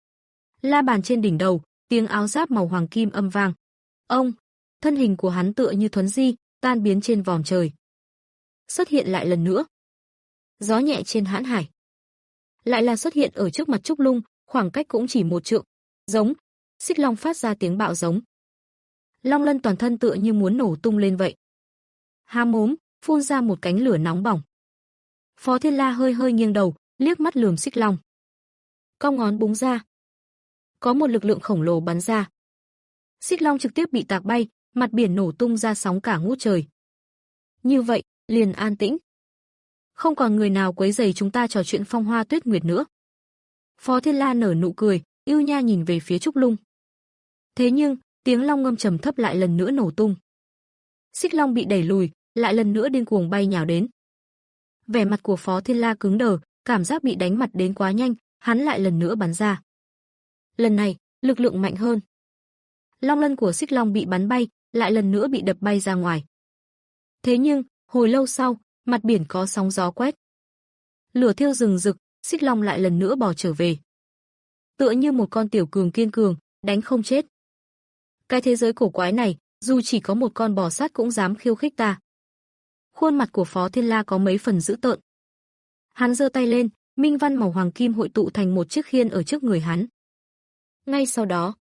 La Bàn trên đỉnh đầu, tiếng áo giáp màu hoàng kim âm vang. Ông, thân hình của hắn tựa như thuấn di, tan biến trên vòm trời. Xuất hiện lại lần nữa. Gió nhẹ trên hãn hải. Lại là xuất hiện ở trước mặt Trúc Lung, khoảng cách cũng chỉ một trượng. Giống, Xích Long phát ra tiếng bạo giống. Long lân toàn thân tựa như muốn nổ tung lên vậy. Há mồm, phun ra một cánh lửa nóng bỏng. Phó Thiên La hơi hơi nghiêng đầu, liếc mắt lườm Xích Long. Cong ngón búng ra. Có một lực lượng khổng lồ bắn ra. Xích Long trực tiếp bị tạc bay, mặt biển nổ tung ra sóng cả ngút trời. Như vậy, liền an tĩnh. Không còn người nào quấy rầy chúng ta trò chuyện phong hoa tuyết nguyệt nữa. Phó Thiên La nở nụ cười, ưu nha nhìn về phía Trúc Lung. Thế nhưng, tiếng long ngâm trầm thấp lại lần nữa nổ tung. Xích Long bị đẩy lùi, lại lần nữa điên cuồng bay nhào đến. Vẻ mặt của Phó Thiên La cứng đờ, cảm giác bị đánh mặt đến quá nhanh, hắn lại lần nữa bắn ra. Lần này, lực lượng mạnh hơn. Long lân của Xích Long bị bắn bay, lại lần nữa bị đập bay ra ngoài. Thế nhưng, hồi lâu sau, mặt biển có sóng gió quét. Lửa thiêu rừng rực, Xích Long lại lần nữa bò trở về. Tựa như một con tiểu cường kiên cường, đánh không chết. Cái thế giới cổ quái này, dù chỉ có một con bò sát cũng dám khiêu khích ta. Khuôn mặt của Phó Thiên La có mấy phần dữ tợn. Hắn giơ tay lên, minh văn màu hoàng kim hội tụ thành một chiếc khiên ở trước người hắn. Ngay sau đó,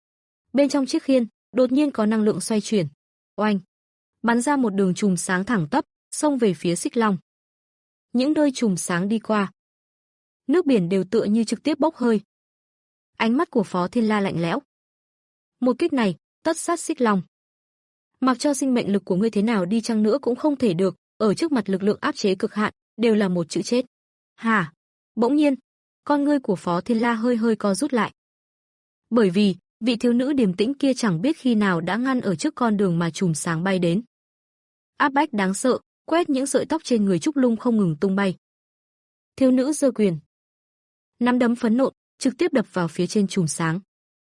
bên trong chiếc khiên, đột nhiên có năng lượng xoay chuyển. Oanh! Bắn ra một đường chùm sáng thẳng tắp, xông về phía Xích Long. Những nơi chùm sáng đi qua, nước biển đều tựa như trực tiếp bốc hơi. Ánh mắt của Phó Thiên La lạnh lẽo. Một kích này, tất sát Xích Long. Mặc cho sinh mệnh lực của ngươi thế nào đi chăng nữa cũng không thể được, ở trước mặt lực lượng áp chế cực hạn, đều là một chữ chết. Hả? Bỗng nhiên, con ngươi của Phó Thiên La hơi hơi co rút lại. Bởi vì, vị thiếu nữ điềm tĩnh kia chẳng biết khi nào đã ngăn ở trước con đường mà chùm sáng bay đến. Áp bách đáng sợ, quét những sợi tóc trên người Trúc Lung không ngừng tung bay. Thiếu nữ giơ quyền, nắm đấm phẫn nộ, trực tiếp đập vào phía trên chùm sáng.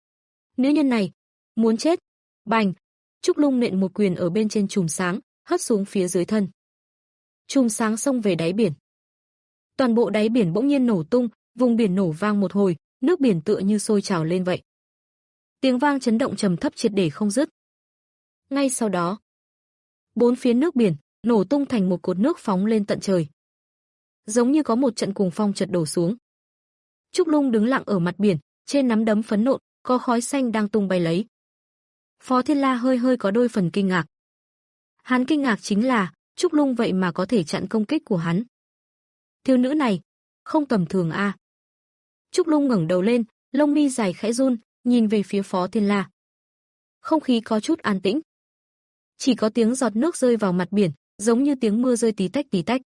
Nữ nhân này, muốn chết. Bành! Trúc Lung nện một quyền ở bên trên chùm sáng, hất xuống phía dưới thân. Chùm sáng xông về đáy biển. Toàn bộ đáy biển bỗng nhiên nổ tung, vùng biển nổ vang một hồi, nước biển tựa như sôi trào lên vậy. Tiếng vang chấn động trầm thấp triệt để không dứt. Ngay sau đó, bốn phía nước biển nổ tung thành một cột nước phóng lên tận trời. Giống như có một trận cuồng phong chợt đổ xuống. Trúc Lung đứng lặng ở mặt biển, trên nắm đấm phấn nộ, có khói xanh đang tung bay lấy. Phó Thiên La hơi hơi có đôi phần kinh ngạc. Hắn kinh ngạc chính là, Trúc Lung vậy mà có thể chặn công kích của hắn. Thiếu nữ này, không tầm thường a. À. Trúc Lung ngẩng đầu lên, lông mi dài khẽ run, nhìn về phía Phó Thiên La. Không khí có chút an tĩnh. Chỉ có tiếng giọt nước rơi vào mặt biển, giống như tiếng mưa rơi tí tách tí tách.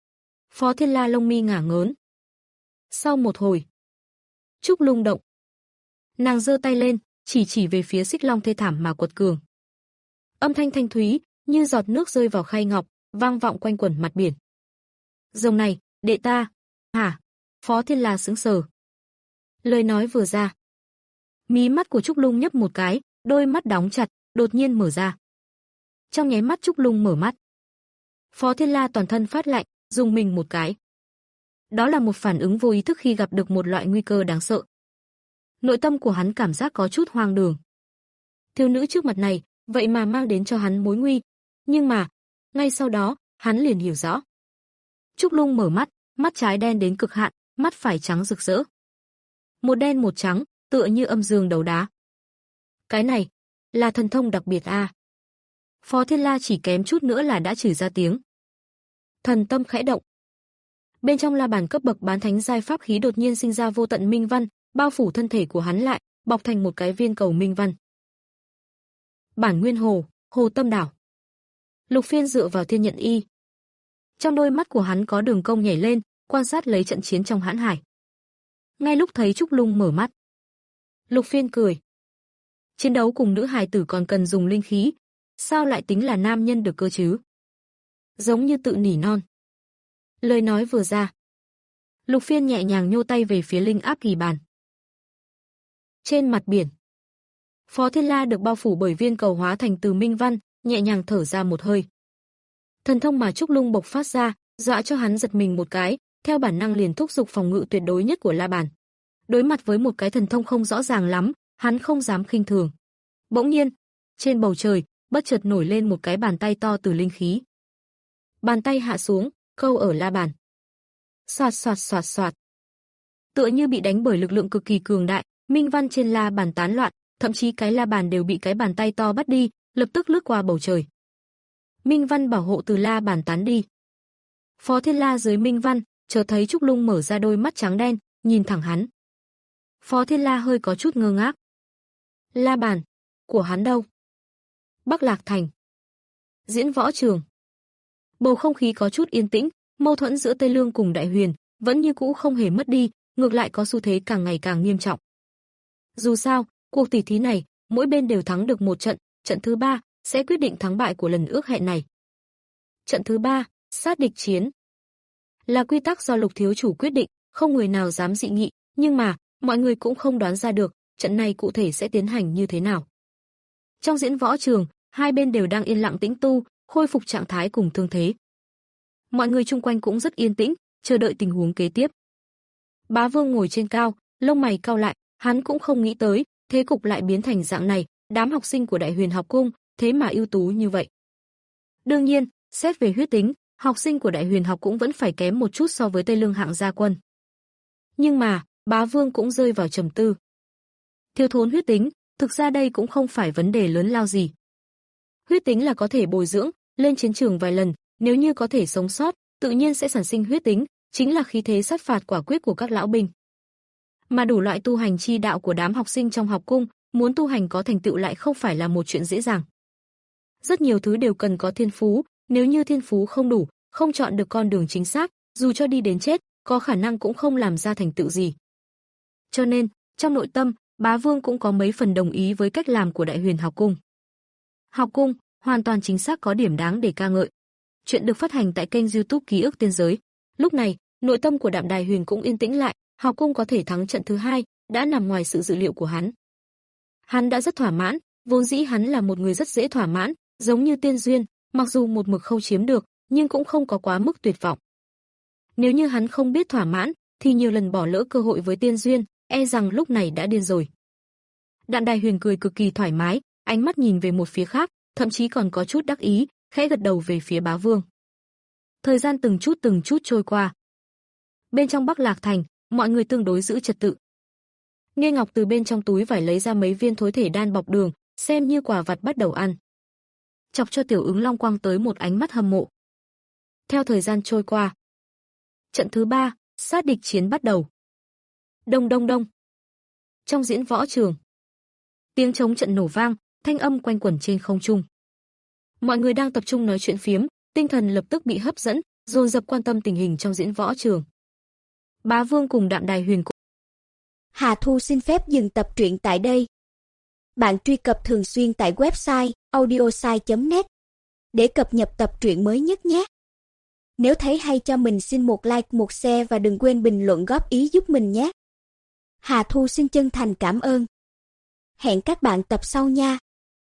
Phó Thiên La lông mi ngả ngớn. Sau một hồi, Trúc Lung động. Nàng giơ tay lên, chỉ chỉ về phía Xích Long thê thảm mà quật cường. Âm thanh thanh thúy, như giọt nước rơi vào khay ngọc, vang vọng quanh quẩn mặt biển. Rồng này, đệ ta. Hả? Phó Thiên La sững sờ. Lời nói vừa ra, mí mắt của Trúc Lung nhấp một cái, đôi mắt đóng chặt, đột nhiên mở ra. Trong nháy mắt Trúc Lung mở mắt, Phó Thiên La toàn thân phát lạnh, rùng mình một cái. Đó là một phản ứng vô ý thức khi gặp được một loại nguy cơ đáng sợ. Nội tâm của hắn cảm giác có chút hoang đường. Thiếu nữ trước mặt này, vậy mà mang đến cho hắn mối nguy. Nhưng mà, ngay sau đó, hắn liền hiểu rõ. Trúc Lung mở mắt, mắt trái đen đến cực hạn, mắt phải trắng rực rỡ. Một đen một trắng, tựa như âm dương đấu đá. Cái này, là thần thông đặc biệt a. À. Phó Thiên La chỉ kém chút nữa là đã chửi ra tiếng. Thần tâm khẽ động. Bên trong la bàn cấp bậc bán thánh giai pháp khí đột nhiên sinh ra vô tận minh văn, bao phủ thân thể của hắn lại, bọc thành một cái viên cầu minh văn. Bản nguyên hồ, hồ tâm đảo. Lục Phiên dựa vào thiên nhận y. Trong đôi mắt của hắn có đường cong nhảy lên, quan sát lấy trận chiến trong hãn hải. Ngay lúc thấy Trúc Lung mở mắt, Lục Phiên cười. Chiến đấu cùng nữ hài tử còn cần dùng linh khí, sao lại tính là nam nhân được cơ chứ? Giống như tự nỉ non. Lời nói vừa ra, Lục Phiên nhẹ nhàng nhô tay về phía linh áp kỳ bàn. Trên mặt biển, Phó Thiên La được bao phủ bởi viên cầu hóa thành từ minh văn, nhẹ nhàng thở ra một hơi. Thần thông mà Trúc Lung bộc phát ra, dọa cho hắn giật mình một cái, theo bản năng liền thúc giục phòng ngự tuyệt đối nhất của la bàn. Đối mặt với một cái thần thông không rõ ràng lắm, hắn không dám khinh thường. Bỗng nhiên, trên bầu trời, bất chợt nổi lên một cái bàn tay to từ linh khí. Bàn tay hạ xuống, câu ở la bàn. Soạt soạt soạt soạt. Tựa như bị đánh bởi lực lượng cực kỳ cường đại, minh văn trên la bàn tán loạn, thậm chí cái la bàn đều bị cái bàn tay to bắt đi, lập tức lướt qua bầu trời. Minh văn bảo hộ từ la bàn tán đi. Phó Thiên La dưới minh văn, chợt thấy Trúc Lung mở ra đôi mắt trắng đen, nhìn thẳng hắn. Phó Thiên La hơi có chút ngơ ngác. La bàn của hắn đâu? Bắc Lạc Thành. Diễn võ trường. Bầu không khí có chút yên tĩnh, mâu thuẫn giữa Tây Lương cùng Đại Huyền vẫn như cũ không hề mất đi, ngược lại có xu thế càng ngày càng nghiêm trọng. Dù sao, cuộc tỷ thí này, mỗi bên đều thắng được một trận, trận thứ ba sẽ quyết định thắng bại của lần ước hẹn này. Trận thứ ba, sát địch chiến. Là quy tắc do Lục thiếu chủ quyết định, không người nào dám dị nghị, nhưng mà, mọi người cũng không đoán ra được, trận này cụ thể sẽ tiến hành như thế nào. Trong diễn võ trường, hai bên đều đang yên lặng tĩnh tu, khôi phục trạng thái cùng thương thế. Mọi người chung quanh cũng rất yên tĩnh, chờ đợi tình huống kế tiếp. Bá Vương ngồi trên cao, lông mày cau lại, hắn cũng không nghĩ tới, thế cục lại biến thành dạng này, đám học sinh của Đại Huyền học cung, thế mà ưu tú như vậy. Đương nhiên, xét về huyết tính, học sinh của Đại Huyền học cũng vẫn phải kém một chút so với Tây Lương hạng gia quân. Nhưng mà, Bá Vương cũng rơi vào trầm tư. Thiếu thốn huyết tính, thực ra đây cũng không phải vấn đề lớn lao gì. Huyết tính là có thể bồi dưỡng, lên chiến trường vài lần, nếu như có thể sống sót, tự nhiên sẽ sản sinh huyết tính, chính là khí thế sát phạt quả quyết của các lão binh. Mà đủ loại tu hành chi đạo của đám học sinh trong học cung, muốn tu hành có thành tựu lại không phải là một chuyện dễ dàng. Rất nhiều thứ đều cần có thiên phú, nếu như thiên phú không đủ, không chọn được con đường chính xác, dù cho đi đến chết, có khả năng cũng không làm ra thành tựu gì. Cho nên, trong nội tâm, Bá Vương cũng có mấy phần đồng ý với cách làm của Đại Huyền học cung. Học cung, hoàn toàn chính xác có điểm đáng để ca ngợi. Chuyện được phát hành tại kênh YouTube Ký ức Tiên giới. Lúc này, nội tâm của Đạm Đài Huyền cũng yên tĩnh lại, học cung có thể thắng trận thứ hai, đã nằm ngoài sự dự liệu của hắn. Hắn đã rất thỏa mãn, vốn dĩ hắn là một người rất dễ thỏa mãn, giống như Tiên Duyên, mặc dù một mực không chiếm được, nhưng cũng không có quá mức tuyệt vọng. Nếu như hắn không biết thỏa mãn, thì nhiều lần bỏ lỡ cơ hội với Tiên Duyên, e rằng lúc này đã điên rồi. Đạm Đài Huyền cười cực kỳ thoải mái, ánh mắt nhìn về một phía khác, thậm chí còn có chút đắc ý, khẽ gật đầu về phía Bá Vương. Thời gian từng chút từng chút trôi qua. Bên trong Bắc Lạc Thành, mọi người tương đối giữ trật tự. Nghe Ngọc từ bên trong túi vải lấy ra mấy viên thối thể đan bọc đường, xem như quà vặt bắt đầu ăn. Chọc cho Tiểu Ứng Long quang tới một ánh mắt hâm mộ. Theo thời gian trôi qua, trận thứ ba, sát địch chiến bắt đầu. Đông đông đông. Trong diễn võ trường, tiếng trống trận nổ vang, thanh âm quanh quẩn trên không trung. Mọi người đang tập trung nói chuyện phiếm, tinh thần lập tức bị hấp dẫn, dồn dập quan tâm tình hình trong diễn võ trường. Bá Vương cùng Đạm Đài Huyền Hà Thu xin phép dừng tập truyện tại đây. Bạn truy cập thường xuyên tại website audiosai chấm net để cập nhật tập truyện mới nhất nhé. Nếu thấy hay cho mình xin một like, một share và đừng quên bình luận góp ý giúp mình nhé. Hà Thu xin chân thành cảm ơn. Hẹn các bạn tập sau nha.